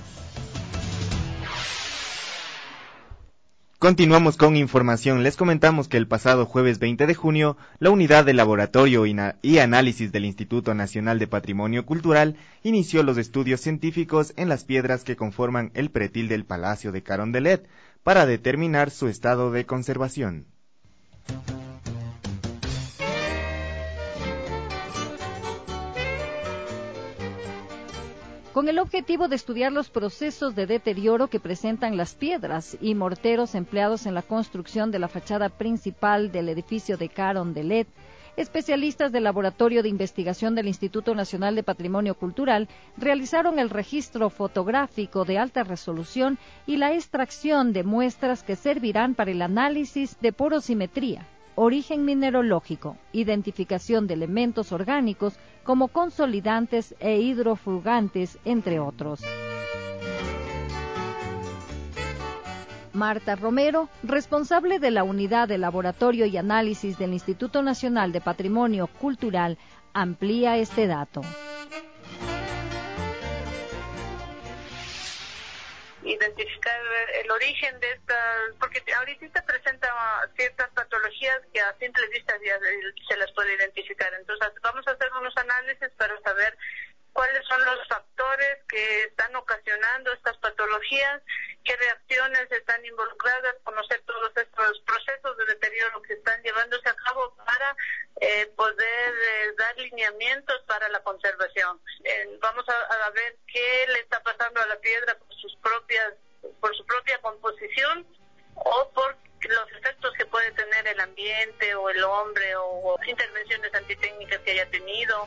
Speaker 4: Continuamos con información. Les comentamos que el pasado jueves 20 de junio, la Unidad de Laboratorio y Análisis del Instituto Nacional de Patrimonio Cultural inició los estudios científicos en las piedras que conforman el pretil del Palacio de Carondelet para determinar su estado de conservación.
Speaker 2: Con el objetivo de estudiar los procesos de deterioro que presentan las piedras y morteros empleados en la construcción de la fachada principal del edificio de Carondelet, especialistas del Laboratorio de Investigación del Instituto Nacional de Patrimonio Cultural realizaron el registro fotográfico de alta resolución y la extracción de muestras que servirán para el análisis de porosimetría, origen mineralógico, identificación de elementos orgánicos como consolidantes e hidrofugantes, entre otros. Marta Romero, responsable de la Unidad de Laboratorio y Análisis del Instituto Nacional de Patrimonio Cultural, amplía este dato.
Speaker 8: Identificar el origen de estas, porque ahorita presenta ciertas patologías que a simple vista ya se las puede identificar. Entonces vamos a hacer unos análisis para saber cuáles son los factores que están ocasionando estas patologías, qué reacciones están involucradas, conocer todos estos procesos de deterioro que están llevándose a cabo para poder dar lineamientos para la conservación. Vamos a ver qué le está pasando a la piedra por su propia composición o por los efectos que puede tener el ambiente o el hombre o intervenciones antitécnicas que haya tenido.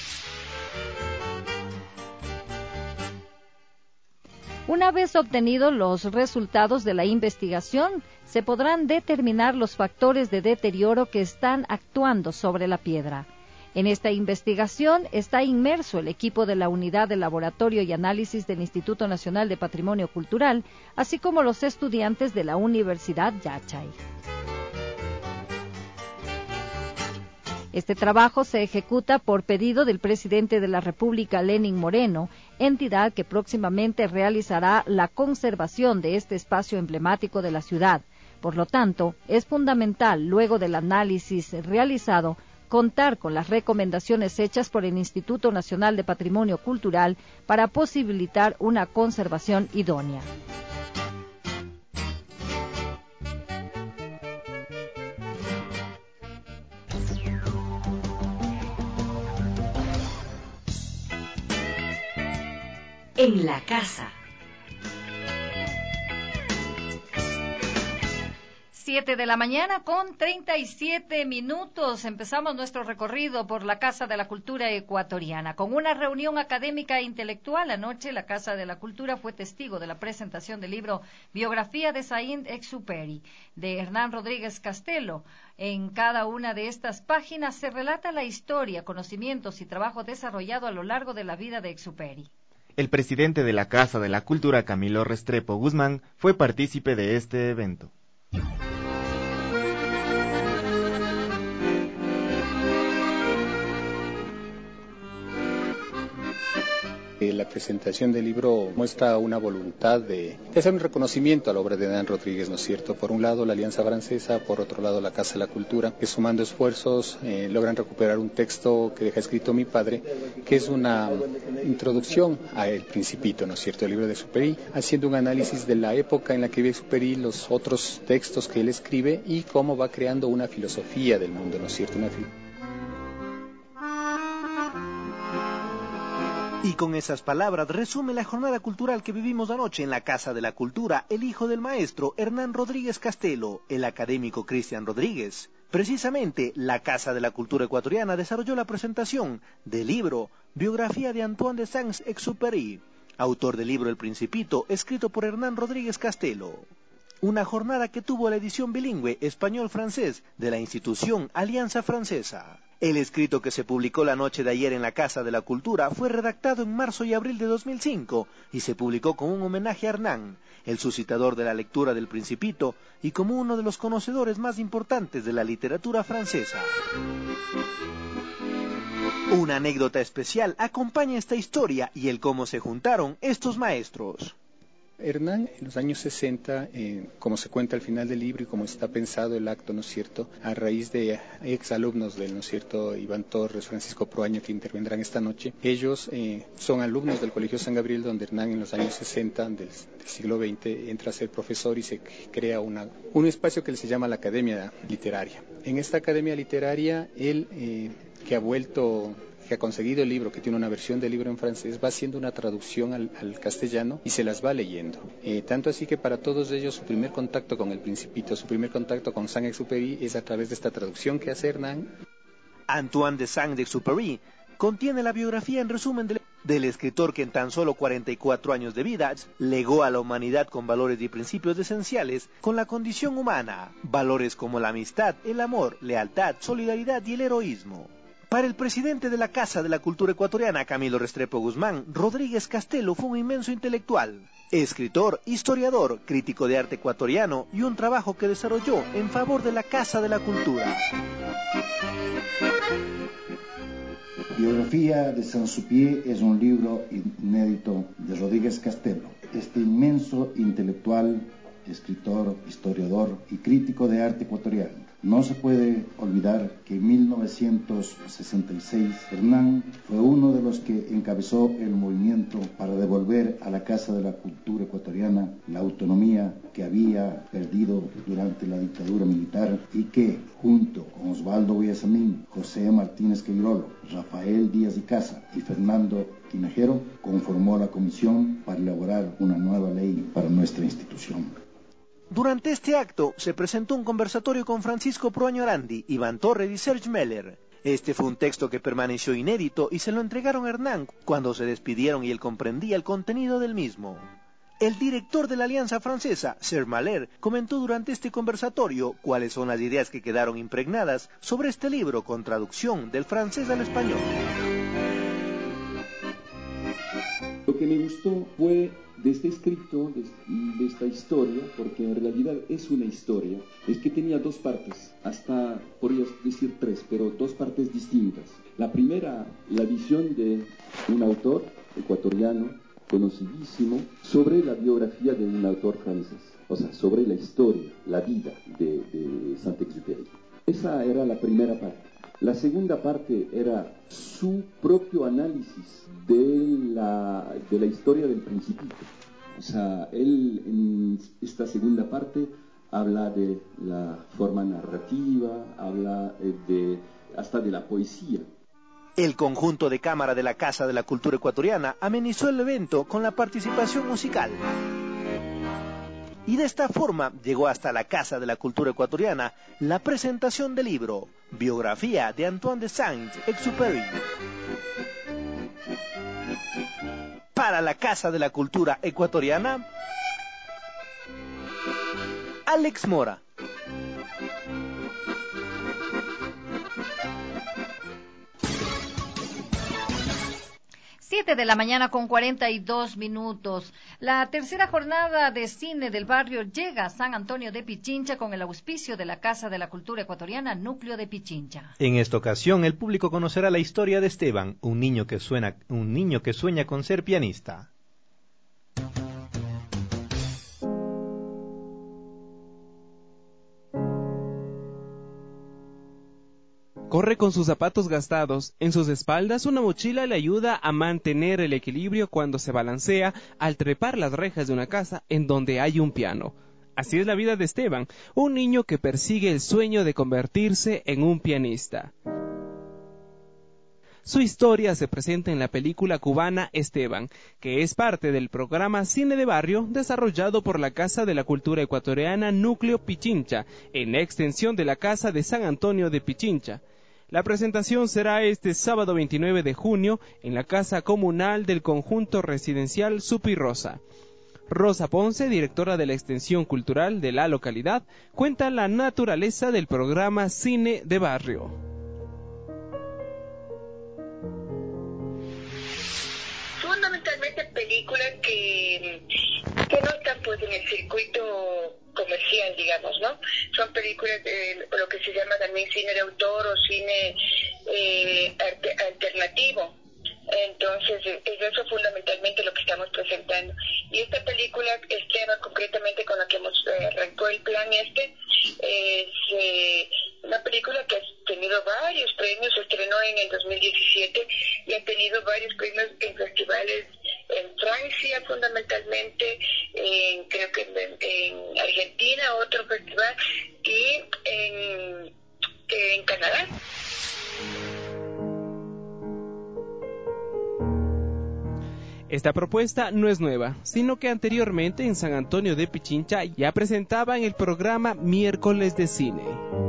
Speaker 2: Una vez obtenidos los resultados de la investigación, se podrán determinar los factores de deterioro que están actuando sobre la piedra. En esta investigación está inmerso el equipo de la Unidad de Laboratorio y Análisis del Instituto Nacional de Patrimonio Cultural, así como los estudiantes de la Universidad Yachay. Este trabajo se ejecuta por pedido del presidente de la República, Lenín Moreno, entidad que próximamente realizará la conservación de este espacio emblemático de la ciudad. Por lo tanto, es fundamental, luego del análisis realizado, contar con las recomendaciones hechas por el Instituto Nacional de Patrimonio Cultural para posibilitar una conservación idónea.
Speaker 1: En la casa.
Speaker 2: 7 de la mañana con 37 minutos. Empezamos nuestro recorrido por la Casa de la Cultura Ecuatoriana con una reunión académica e intelectual. Anoche la Casa de la Cultura fue testigo de la presentación del libro Biografía de Saint-Exupéry de Hernán Rodríguez Castelo. En cada una de estas páginas se relata la historia, conocimientos y trabajo desarrollado a lo largo de la vida de Exupéry.
Speaker 4: El presidente de la Casa de la Cultura, Camilo Restrepo Guzmán, fue partícipe de este evento.
Speaker 16: La presentación del libro muestra una voluntad de hacer un reconocimiento a la obra de Hernán Rodríguez, ¿no es cierto? Por un lado la Alianza Francesa, por otro lado la Casa de la Cultura, que sumando esfuerzos logran recuperar un texto que deja escrito mi padre, que es una introducción a El Principito, ¿no es cierto?, el libro de Exupéry, haciendo un análisis de la época en la que vive Exupéry, los otros textos que él escribe y cómo va creando una filosofía del mundo, ¿no es cierto?,
Speaker 17: Y con esas palabras resume la jornada cultural que vivimos anoche en la Casa de la Cultura, el hijo del maestro Hernán Rodríguez Castelo, el académico Cristian Rodríguez. Precisamente, la Casa de la Cultura Ecuatoriana desarrolló la presentación del libro Biografía de Antoine de Saint-Exupéry, autor del libro El Principito, escrito por Hernán Rodríguez Castelo. Una jornada que tuvo la edición bilingüe español-francés de la institución Alianza Francesa. El escrito que se publicó la noche de ayer en la Casa de la Cultura fue redactado en marzo y abril de 2005 y se publicó como un homenaje a Hernán, el suscitador de la lectura del Principito y como uno de los conocedores más importantes de la literatura francesa. Una anécdota especial acompaña esta historia y el cómo se juntaron estos maestros.
Speaker 16: Hernán, en los años 60, como se cuenta al final del libro y como está pensado el acto, ¿no es cierto?, a raíz de exalumnos del, ¿no es cierto?, Iván Torres, Francisco Proaño, que intervendrán esta noche. Ellos son alumnos del Colegio San Gabriel, donde Hernán en los años 60 del siglo XX entra a ser profesor y se crea un espacio que se llama la Academia Literaria. En esta Academia Literaria, él, que ha conseguido el libro, que tiene una versión del libro en francés, va haciendo una traducción al castellano y se las va leyendo. Tanto así que para todos ellos su primer contacto con El Principito, su primer contacto con Saint-Exupéry es a través de esta traducción que hace Hernán.
Speaker 17: Antoine de Saint-Exupéry contiene la biografía en resumen del escritor que en tan solo 44 años de vida legó a la humanidad con valores y principios esenciales con la condición humana, valores como la amistad, el amor, lealtad, solidaridad y el heroísmo. Para el presidente de la Casa de la Cultura Ecuatoriana, Camilo Restrepo Guzmán, Rodríguez Castelo fue un inmenso intelectual, escritor, historiador, crítico de arte ecuatoriano y un trabajo que desarrolló en favor de la Casa de la Cultura.
Speaker 6: Biografía de Saint-Exupéry es un libro inédito de Rodríguez Castelo. Este inmenso intelectual, escritor, historiador y crítico de arte ecuatoriano. No se puede olvidar que en 1966 Hernán fue uno de los que encabezó el movimiento para devolver a la Casa de la Cultura Ecuatoriana la autonomía que había perdido durante la dictadura militar y que, junto con Osvaldo Villasamín, José Martínez Queirolo, Rafael Díaz y Casa y Fernando Tinajero, conformó la comisión para elaborar una nueva ley para nuestra institución.
Speaker 17: Durante este acto se presentó un conversatorio con Francisco Proaño Arandi, Iván Torres y Serge Meller. Este fue un texto que permaneció inédito y se lo entregaron a Hernán cuando se despidieron y él comprendía el contenido del mismo. El director de la Alianza Francesa, Serge Meller, comentó durante este conversatorio cuáles son las ideas que quedaron impregnadas sobre este libro con traducción del francés al español.
Speaker 18: Lo que me gustó fue de este escrito, de esta historia, porque en realidad es una historia, es que tenía dos partes, hasta podría decir tres, pero dos partes distintas. La primera, la visión de un autor ecuatoriano, conocidísimo, sobre la biografía de un autor francés, o sea, sobre la historia, la vida de Saint-Exupéry. Esa era la primera parte. La segunda parte era su propio análisis de la historia del Principito. O sea, él en esta segunda parte habla de la forma narrativa, habla hasta de la poesía.
Speaker 17: El conjunto de cámara de la Casa de la Cultura Ecuatoriana amenizó el evento con la participación musical. Y de esta forma llegó hasta la Casa de la Cultura Ecuatoriana la presentación del libro Biografía de Antoine de Saint-Exupéry. Para la Casa de la Cultura Ecuatoriana, Alex Mora.
Speaker 2: 7 de la mañana con 42 minutos. La tercera jornada de cine del barrio llega a San Antonio de Pichincha con el auspicio de la Casa de la Cultura Ecuatoriana Núcleo de Pichincha.
Speaker 3: En esta ocasión, el público conocerá la historia de Esteban, un niño que sueña con ser pianista.
Speaker 7: Corre con sus zapatos gastados, en sus espaldas una mochila le ayuda a mantener el equilibrio cuando se balancea al trepar las rejas de una casa en donde hay un piano. Así es la vida de Esteban, un niño que persigue el sueño de convertirse en un pianista. Su historia se presenta en la película cubana Esteban, que es parte del programa Cine de Barrio desarrollado por la Casa de la Cultura Ecuatoriana Núcleo Pichincha, en extensión de la Casa de San Antonio de Pichincha. La presentación será este sábado 29 de junio en la Casa Comunal del Conjunto Residencial Supirrosa. Rosa Ponce, directora de la Extensión Cultural de la localidad, cuenta la naturaleza del programa Cine de Barrio.
Speaker 8: Fundamentalmente películas que no están pues en el circuito comercial, digamos, ¿no? Son películas de lo que se llama también cine de autor o cine alternativo. Entonces, es eso fundamentalmente lo que estamos presentando. Y esta película, Esteban, concretamente con la que arrancó el plan es una película que ha tenido varios premios, se estrenó en el 2017 y ha tenido varios premios en festivales en Francia fundamentalmente, creo que en Argentina otro festival y en Canadá.
Speaker 7: Esta propuesta no es nueva, sino que anteriormente en San Antonio de Pichincha ya presentaban el programa Miércoles de Cine.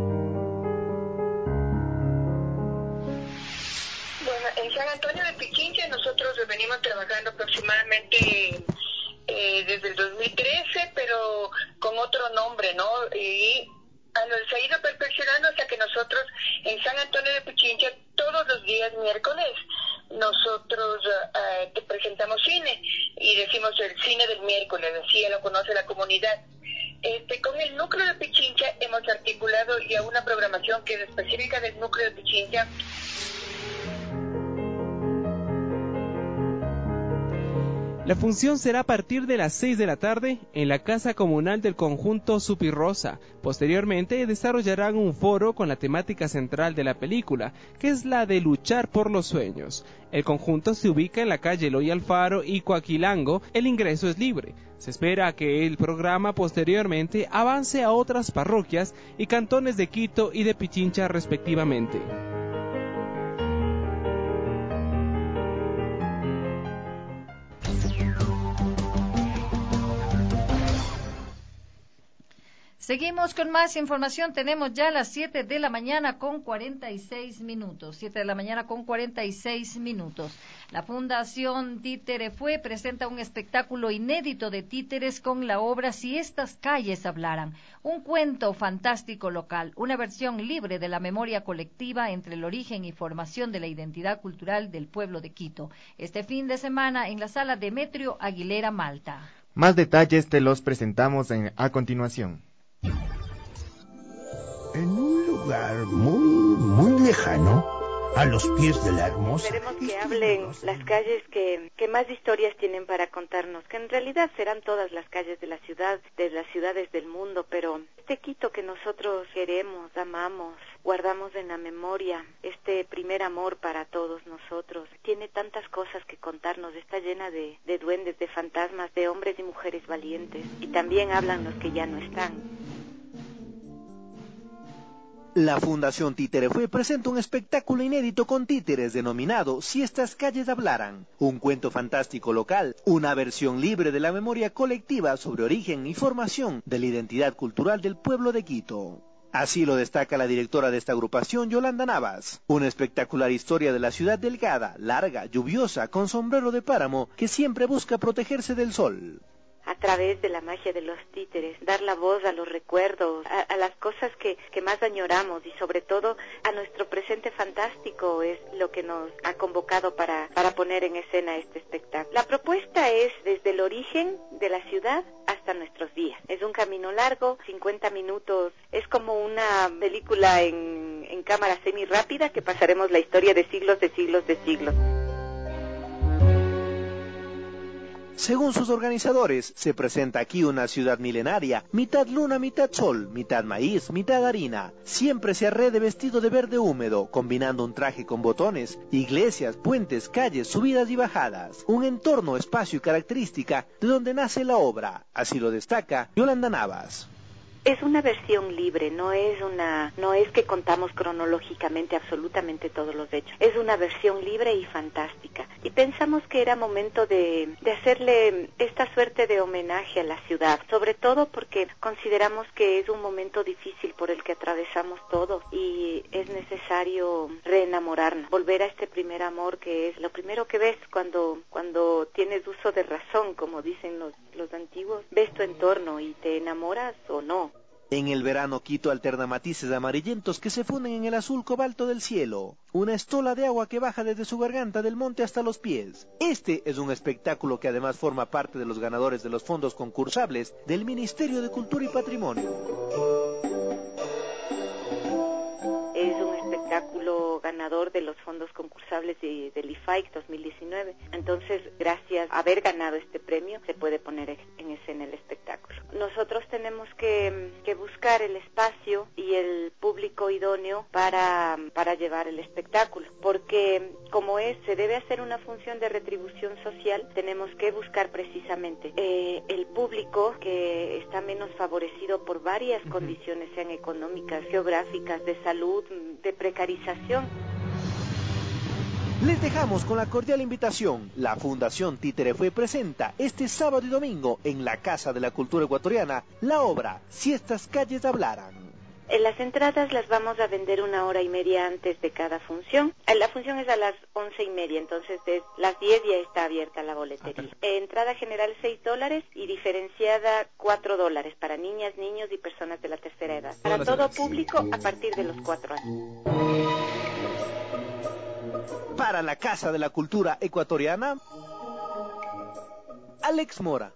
Speaker 8: Bueno, en San Antonio de Pichincha nosotros venimos trabajando aproximadamente desde el 2013, pero con otro nombre, ¿no? Y se ha ido perfeccionando hasta que nosotros en San Antonio de Pichincha todos los días miércoles nosotros te presentamos cine y decimos el cine del miércoles, así ya lo conoce la comunidad. Con el núcleo de Pichincha hemos articulado ya una programación que es específica del núcleo de Pichincha.
Speaker 7: La función será a partir de las 6 de la tarde en la Casa Comunal del Conjunto Supirrosa. Posteriormente desarrollarán un foro con la temática central de la película, que es la de luchar por los sueños. El conjunto se ubica en la calle Eloy Alfaro y Coaquilango. El ingreso es libre. Se espera que el programa posteriormente avance a otras parroquias y cantones de Quito y de Pichincha respectivamente.
Speaker 2: Seguimos con más información. Tenemos ya las 7 de la mañana con 46 minutos. 7 de la mañana con 46 minutos. La Fundación Títere Fue presenta un espectáculo inédito de títeres con la obra Si estas calles hablaran. Un cuento fantástico local, una versión libre de la memoria colectiva entre el origen y formación de la identidad cultural del pueblo de Quito. Este fin de semana en la sala Demetrio Aguilera, Malta.
Speaker 4: Más detalles te los presentamos a continuación.
Speaker 19: En un lugar muy lejano, a los pies de la hermosa...
Speaker 20: Queremos que hablen las calles que más historias tienen para contarnos, que en realidad serán todas las calles de la ciudad, de las ciudades del mundo, pero este Quito que nosotros queremos, amamos, guardamos en la memoria, este primer amor para todos nosotros, tiene tantas cosas que contarnos, está llena de duendes, de fantasmas, de hombres y mujeres valientes, y también hablan los que ya no están.
Speaker 17: La Fundación Títere Fue presenta un espectáculo inédito con títeres denominado Si estas calles hablaran, un cuento fantástico local, una versión libre de la memoria colectiva sobre origen y formación de la identidad cultural del pueblo de Quito. Así lo destaca la directora de esta agrupación, Yolanda Navas. Una espectacular historia de la ciudad delgada, larga, lluviosa, con sombrero de páramo, que siempre busca protegerse del sol.
Speaker 20: A través de la magia de los títeres, dar la voz a los recuerdos, a las cosas que más añoramos y sobre todo a nuestro presente fantástico es lo que nos ha convocado para poner en escena este espectáculo. La propuesta es desde el origen de la ciudad hasta nuestros días. Es un camino largo, 50 minutos, es como una película en cámara semi rápida que pasaremos la historia de siglos de siglos de siglos.
Speaker 17: Según sus organizadores, se presenta aquí una ciudad milenaria, mitad luna, mitad sol, mitad maíz, mitad harina. Siempre se arrede vestido de verde húmedo, combinando un traje con botones, iglesias, puentes, calles, subidas y bajadas. Un entorno, espacio y característica de donde nace la obra. Así lo destaca Yolanda Navas.
Speaker 20: Es una versión libre, no es que contamos cronológicamente absolutamente todos los hechos. Es una versión libre y fantástica. Y pensamos que era momento de hacerle esta suerte de homenaje a la ciudad, sobre todo porque consideramos que es un momento difícil por el que atravesamos todos y es necesario reenamorarnos, volver a este primer amor que es lo primero que ves cuando tienes uso de razón, como dicen los antiguos, ves tu entorno y te enamoras o no.
Speaker 17: En el verano Quito alterna matices amarillentos que se funden en el azul cobalto del cielo. Una estola de agua que baja desde su garganta del monte hasta los pies. Este es un espectáculo que además forma parte de los ganadores de los fondos concursables del Ministerio de Cultura y Patrimonio.
Speaker 20: Es un espectáculo ganador de los fondos concursables del IFAIC 2019. Entonces, gracias a haber ganado este premio, se puede poner en escena el espectáculo. Nosotros tenemos que buscar el espacio y el público idóneo para llevar el espectáculo, porque como se debe hacer una función de retribución social, tenemos que buscar precisamente el público que está menos favorecido por varias condiciones, sean económicas, geográficas, de salud, de precarización.
Speaker 17: Les dejamos con la cordial invitación. La Fundación Títere Fue presenta este sábado y domingo en la Casa de la Cultura Ecuatoriana la obra Si estas calles hablaran.
Speaker 20: Las entradas las vamos a vender 1 hora y media antes de cada función. La función es a las 11:30, entonces de las 10 ya está abierta la boletería. Entrada general $6 y diferenciada $4 para niñas, niños y personas de la tercera edad. Para todo público a partir de los 4 años.
Speaker 17: Para la Casa de la Cultura Ecuatoriana, Alex Mora.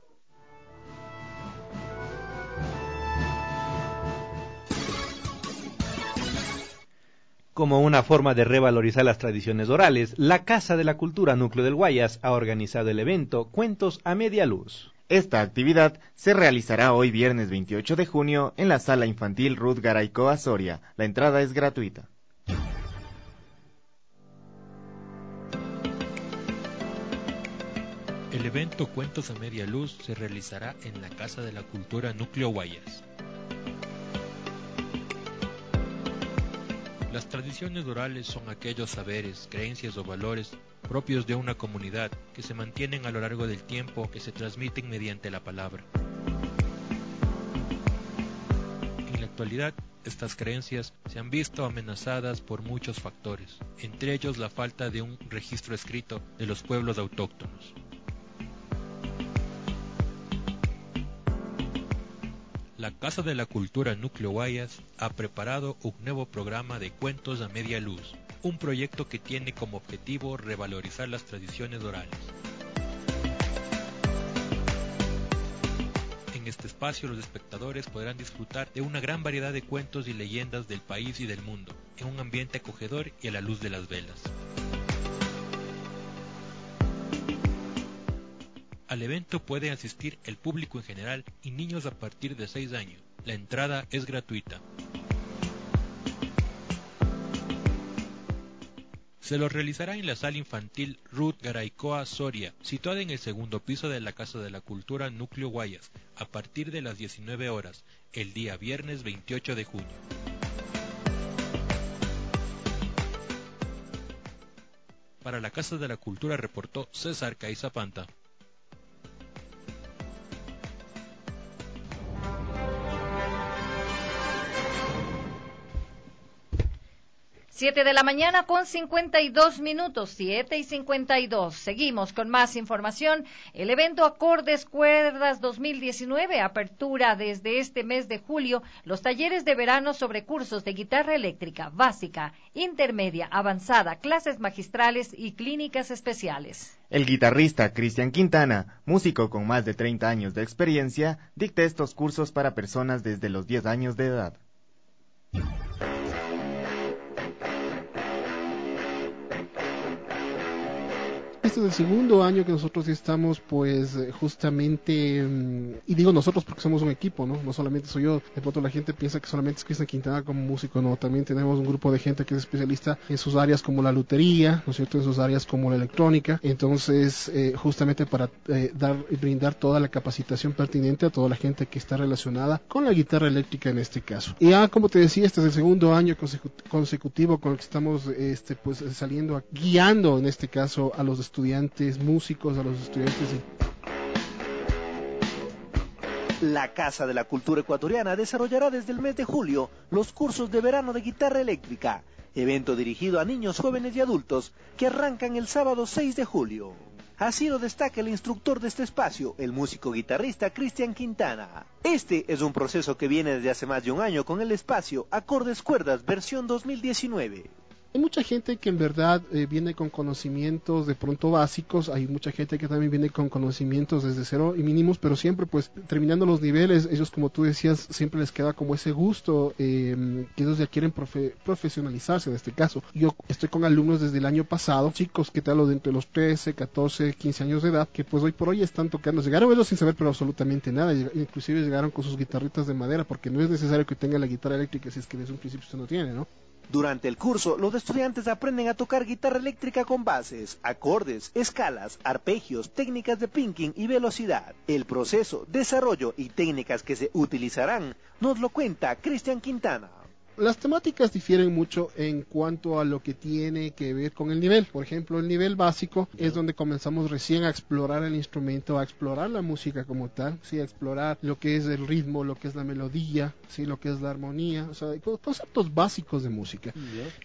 Speaker 3: Como una forma de revalorizar las tradiciones orales, la Casa de la Cultura Núcleo del Guayas ha organizado el evento Cuentos a Media Luz.
Speaker 4: Esta actividad se realizará hoy viernes 28 de junio en la Sala Infantil Ruth Garaycoa Soria. La entrada es gratuita.
Speaker 21: El evento Cuentos a Media Luz se realizará en la Casa de la Cultura Núcleo Guayas. Las tradiciones orales son aquellos saberes, creencias o valores propios de una comunidad que se mantienen a lo largo del tiempo, que se transmiten mediante la palabra. actualidad, estas creencias se han visto amenazadas por muchos factores, entre ellos la falta de un registro escrito de los pueblos autóctonos. La Casa de la Cultura Núcleo Guayas ha preparado un nuevo programa de cuentos a media luz, un proyecto que tiene como objetivo revalorizar las tradiciones orales. En este espacio los espectadores podrán disfrutar de una gran variedad de cuentos y leyendas del país y del mundo, en un ambiente acogedor y a la luz de las velas. Al evento pueden asistir el público en general y niños a partir de 6 años. La entrada es gratuita. Se lo realizará en la sala infantil Ruth Garaycoa Soria, situada en el segundo piso de la Casa de la Cultura Núcleo Guayas, a partir de las 19 horas, el día viernes 28 de junio. Para la Casa de la Cultura reportó César Caizapanta.
Speaker 2: 7 de la mañana con 52 minutos, 7:52. Seguimos con más información. El evento Acordes Cuerdas 2019 apertura desde este mes de julio los talleres de verano sobre cursos de guitarra eléctrica básica, intermedia, avanzada, clases magistrales y clínicas especiales.
Speaker 4: El guitarrista Cristian Quintana, músico con más de 30 años de experiencia, dicta estos cursos para personas desde los 10 años de edad.
Speaker 5: Este es el segundo año que nosotros estamos, pues, justamente, y digo nosotros porque somos un equipo, ¿no? No solamente soy yo. De pronto la gente piensa que solamente es Cristian Quintana como músico, no. También tenemos un grupo de gente que es especialista en sus áreas como la lutería, ¿no es cierto? En sus áreas como la electrónica. Entonces, justamente para brindar toda la capacitación pertinente a toda la gente que está relacionada con la guitarra eléctrica en este caso. Y ya, como te decía, este es el segundo año consecutivo con el que estamos, pues, saliendo, guiando en este caso a los estudiantes músicos, a los estudiantes
Speaker 17: La Casa de la Cultura Ecuatoriana desarrollará desde el mes de julio los cursos de verano de guitarra eléctrica, evento dirigido a niños, jóvenes y adultos que arrancan el sábado 6 de julio. Así lo destaca el instructor de este espacio, el músico guitarrista Cristian Quintana. Este es un proceso que viene desde hace más de un año con el espacio Acordes Cuerdas versión 2019.
Speaker 5: Hay mucha gente que en verdad viene con conocimientos de pronto básicos, hay mucha gente que también viene con conocimientos desde cero y mínimos, pero siempre pues terminando los niveles, ellos como tú decías, siempre les queda como ese gusto, que ellos ya quieren profesionalizarse en este caso. Yo estoy con alumnos desde el año pasado, chicos que te hablo de entre los 13, 14, 15 años de edad, que pues hoy por hoy están tocando, llegaron ellos sin saber pero absolutamente nada, inclusive llegaron con sus guitarritas de madera, porque no es necesario que tengan la guitarra eléctrica si es que desde un principio usted no tiene, ¿no?
Speaker 17: Durante el curso, los estudiantes aprenden a tocar guitarra eléctrica con bases, acordes, escalas, arpegios, técnicas de picking y velocidad. El proceso, desarrollo y técnicas que se utilizarán nos lo cuenta Cristian Quintana.
Speaker 5: Las temáticas difieren mucho en cuanto a lo que tiene que ver con el nivel. Por ejemplo, el nivel básico es donde comenzamos recién a explorar el instrumento, a explorar la música como tal, ¿sí? A explorar lo que es el ritmo, lo que es la melodía, ¿sí? Lo que es la armonía, o sea, conceptos básicos de música.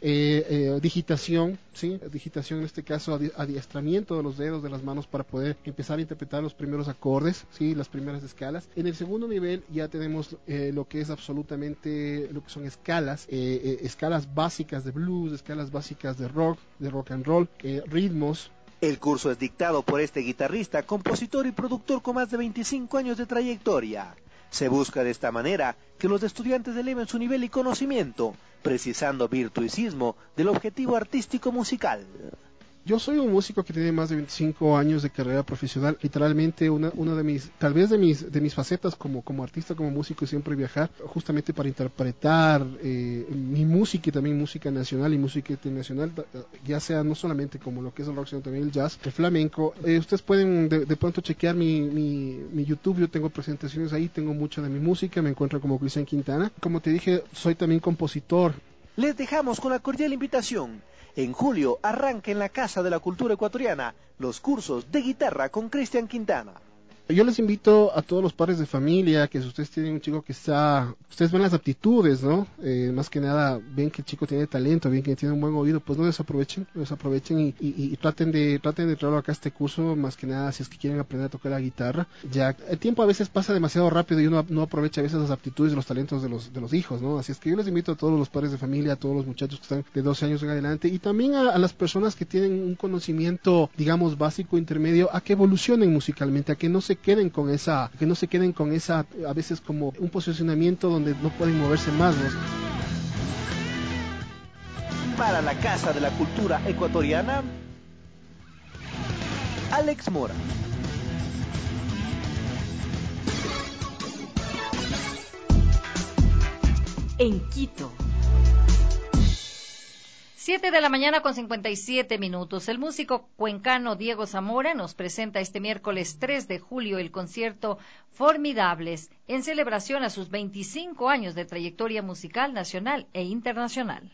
Speaker 5: Digitación, ¿sí? Digitación en este caso, adiestramiento de los dedos de las manos para poder empezar a interpretar los primeros acordes, ¿sí? Las primeras escalas. En el segundo nivel ya tenemos lo que es absolutamente, lo que son escalas, escalas básicas de blues, escalas básicas de rock and roll, ritmos.
Speaker 17: El curso es dictado por este guitarrista, compositor y productor con más de 25 años de trayectoria. Se busca de esta manera que los estudiantes eleven su nivel y conocimiento, precisando virtuosismo del objetivo artístico musical.
Speaker 5: Yo soy un músico que tiene más de 25 años de carrera profesional. Literalmente una de mis, tal vez de mis facetas como artista, como músico, es siempre viajar, justamente para interpretar mi música y también música nacional y música internacional, ya sea no solamente como lo que es el rock, sino también el jazz, el flamenco. Ustedes pueden de pronto chequear mi YouTube, yo tengo presentaciones ahí, tengo mucha de mi música, me encuentro como Cristian Quintana. Como te dije, soy también compositor.
Speaker 17: Les dejamos con la cordial invitación. En julio arranca en la Casa de la Cultura Ecuatoriana los cursos de guitarra con Cristian Quintana.
Speaker 5: Yo les invito a todos los padres de familia que si ustedes tienen un chico que está, ustedes ven las aptitudes, ¿no? Más que nada ven que el chico tiene talento, ven que tiene un buen oído, pues no desaprovechen y traten de traerlo acá a este curso, más que nada si es que quieren aprender a tocar la guitarra. Ya el tiempo a veces pasa demasiado rápido y uno no aprovecha a veces las aptitudes y los talentos de los hijos, ¿no? Así es que yo les invito a todos los padres de familia, a todos los muchachos que están de 12 años en adelante y también a las personas que tienen un conocimiento, digamos, básico, intermedio, a que evolucionen musicalmente, a que no se queden con esa, a veces como un posicionamiento donde no pueden moverse más, ¿no?
Speaker 17: Para la Casa de la Cultura Ecuatoriana, Alex Mora.
Speaker 1: En Quito.
Speaker 2: 7 de la mañana con 57 minutos. El músico cuencano Diego Zamora nos presenta este miércoles 3 de julio el concierto Formidables en celebración a sus 25 años de trayectoria musical nacional e internacional.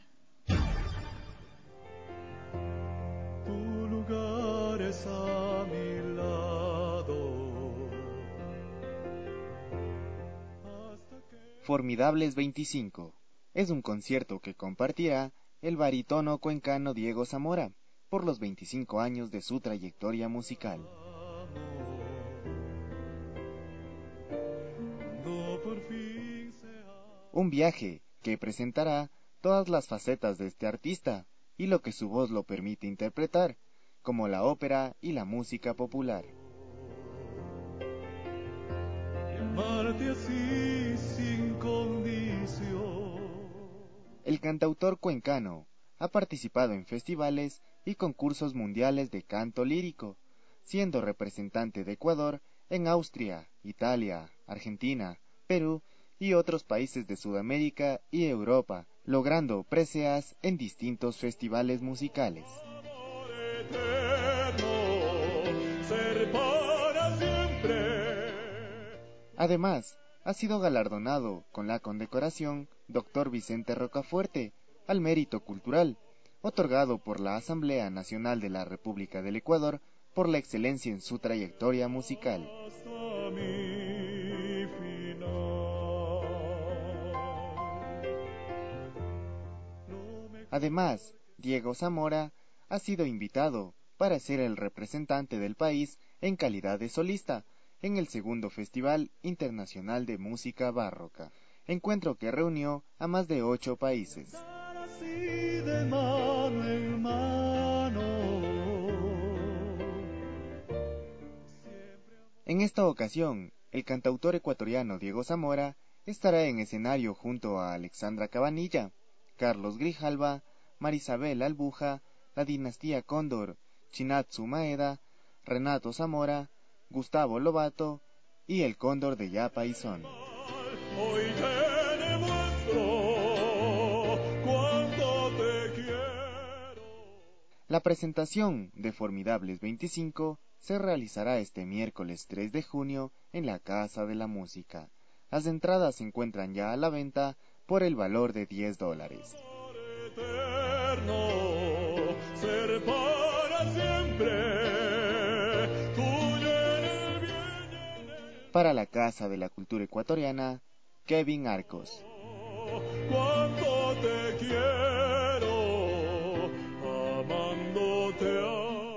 Speaker 9: Tu lugar es a mi lado.
Speaker 4: Formidables 25 es un concierto que compartirá el barítono cuencano Diego Zamora, por los 25 años de su trayectoria musical. Un viaje que presentará todas las facetas de este artista y lo que su voz lo permite interpretar, como la ópera y la música popular. El cantautor cuencano ha participado en festivales y concursos mundiales de canto lírico, siendo representante de Ecuador en Austria, Italia, Argentina, Perú y otros países de Sudamérica y Europa, logrando preseas en distintos festivales musicales. Además, ha sido galardonado con la condecoración Dr. Vicente Rocafuerte al mérito cultural, otorgado por la Asamblea Nacional de la República del Ecuador por la excelencia en su trayectoria musical. Además, Diego Zamora ha sido invitado para ser el representante del país en calidad de solista en el segundo Festival Internacional de Música Barroca, encuentro que reunió a más de 8 países. En esta ocasión, el cantautor ecuatoriano Diego Zamora estará en escenario junto a Alexandra Cabanilla, Carlos Grijalva, Marisabel Albuja, la dinastía Cóndor, Chinatsu Maeda, Renato Zamora, Gustavo Lobato y el Cóndor de Yapa y Son. La presentación de Formidables 25 se realizará este miércoles 3 de junio en la Casa de la Música. Las entradas se encuentran ya a la venta por el valor de $10. Para la Casa de la Cultura Ecuatoriana, Kevin Arcos.
Speaker 9: Cuánto te quiero, amándote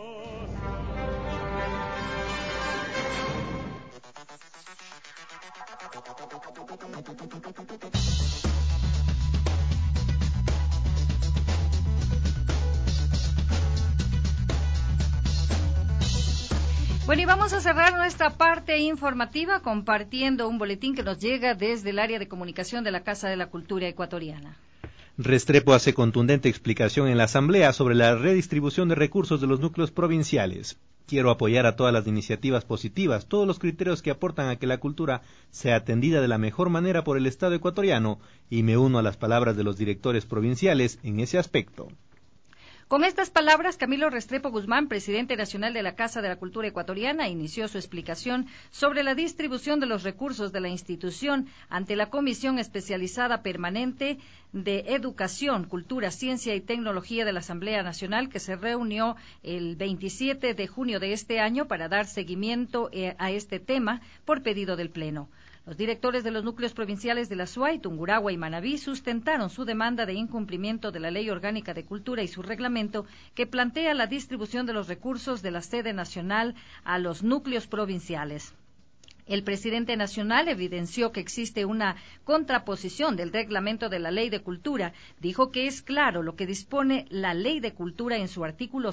Speaker 2: Bueno, y vamos a cerrar nuestra parte informativa compartiendo un boletín que nos llega desde el área de comunicación de la Casa de la Cultura Ecuatoriana.
Speaker 3: Restrepo hace contundente explicación en la Asamblea sobre la redistribución de recursos de los núcleos provinciales. Quiero apoyar a todas las iniciativas positivas, todos los criterios que aportan a que la cultura sea atendida de la mejor manera por el Estado ecuatoriano, y me uno a las palabras de los directores provinciales en ese aspecto.
Speaker 2: Con estas palabras, Camilo Restrepo Guzmán, presidente nacional de la Casa de la Cultura Ecuatoriana, inició su explicación sobre la distribución de los recursos de la institución ante la Comisión Especializada Permanente de Educación, Cultura, Ciencia y Tecnología de la Asamblea Nacional, que se reunió el 27 de junio de este año para dar seguimiento a este tema por pedido del Pleno. Los directores de los núcleos provinciales de la SUAY, Tungurahua y Manabí sustentaron su demanda de incumplimiento de la Ley Orgánica de Cultura y su reglamento que plantea la distribución de los recursos de la sede nacional a los núcleos provinciales. El presidente nacional evidenció que existe una contraposición del reglamento de la Ley de Cultura. Dijo que es claro lo que dispone la Ley de Cultura en su artículo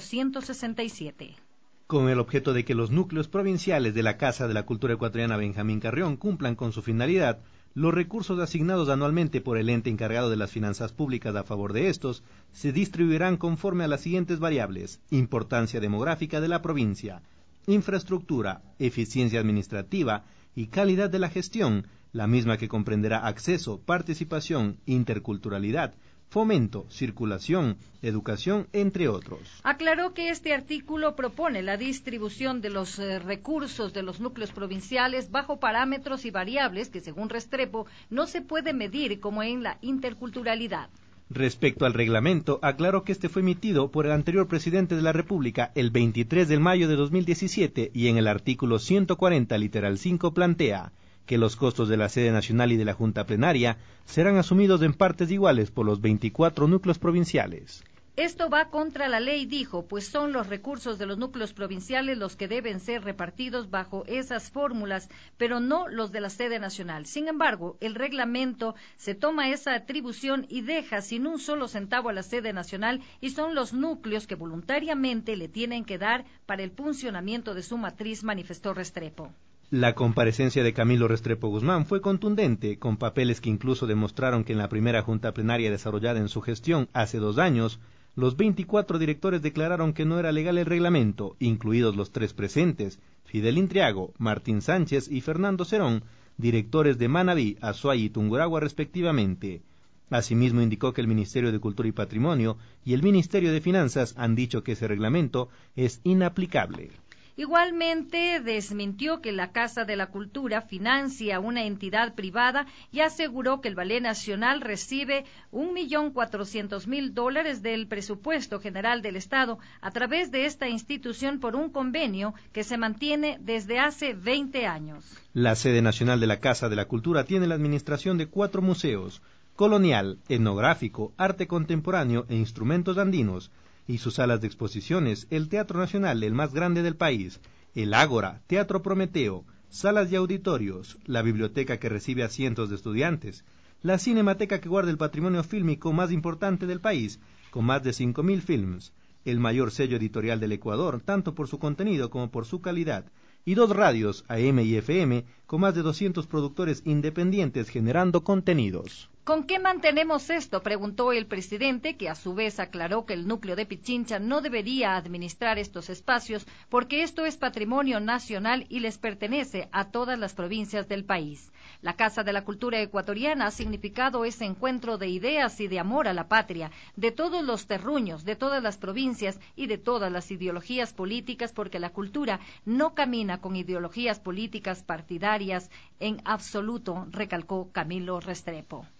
Speaker 2: 167.
Speaker 3: Con el objeto de que los núcleos provinciales de la Casa de la Cultura Ecuatoriana Benjamín Carrión cumplan con su finalidad, los recursos asignados anualmente por el ente encargado de las finanzas públicas a favor de estos se distribuirán conforme a las siguientes variables: importancia demográfica de la provincia, infraestructura, eficiencia administrativa y calidad de la gestión, la misma que comprenderá acceso, participación, interculturalidad, fomento, circulación, educación, entre otros.
Speaker 2: Aclaró que este artículo propone la distribución de los recursos de los núcleos provinciales bajo parámetros y variables que, según Restrepo, no se puede medir como en la interculturalidad.
Speaker 3: Respecto al reglamento, aclaró que este fue emitido por el anterior presidente de la República el 23 de mayo de 2017 y en el artículo 140, literal 5, plantea que los costos de la sede nacional y de la Junta Plenaria serán asumidos en partes iguales por los 24 núcleos provinciales.
Speaker 2: Esto va contra la ley, dijo, pues son los recursos de los núcleos provinciales los que deben ser repartidos bajo esas fórmulas, pero no los de la sede nacional. Sin embargo, el reglamento se toma esa atribución y deja sin un solo centavo a la sede nacional, y son los núcleos que voluntariamente le tienen que dar para el funcionamiento de su matriz, manifestó Restrepo.
Speaker 3: La comparecencia de Camilo Restrepo Guzmán fue contundente, con papeles que incluso demostraron que en la primera junta plenaria desarrollada en su gestión hace 2 años, los 24 directores declararon que no era legal el reglamento, incluidos los 3 presentes, Fidel Intriago, Martín Sánchez y Fernando Cerón, directores de Manabí, Azuay y Tungurahua respectivamente. Asimismo indicó que el Ministerio de Cultura y Patrimonio y el Ministerio de Finanzas han dicho que ese reglamento es inaplicable.
Speaker 2: Igualmente desmintió que la Casa de la Cultura financia una entidad privada y aseguró que el Ballet Nacional recibe $1.400.000 del presupuesto general del Estado a través de esta institución por un convenio que se mantiene desde hace 20 años.
Speaker 3: La sede nacional de la Casa de la Cultura tiene la administración de 4 museos: colonial, etnográfico, arte contemporáneo e instrumentos andinos, y sus salas de exposiciones, el Teatro Nacional, el más grande del país, el Ágora, Teatro Prometeo, salas y auditorios, la biblioteca que recibe a cientos de estudiantes, la cinemateca que guarda el patrimonio fílmico más importante del país, con más de 5.000 films, el mayor sello editorial del Ecuador, tanto por su contenido como por su calidad, y 2 radios, AM y FM, con más de 200 productores independientes generando contenidos.
Speaker 2: ¿Con qué mantenemos esto?, preguntó el presidente, que a su vez aclaró que el núcleo de Pichincha no debería administrar estos espacios porque esto es patrimonio nacional y les pertenece a todas las provincias del país. La Casa de la Cultura Ecuatoriana ha significado ese encuentro de ideas y de amor a la patria, de todos los terruños, de todas las provincias y de todas las ideologías políticas, porque la cultura no camina con ideologías políticas partidarias en absoluto, recalcó Camilo Restrepo.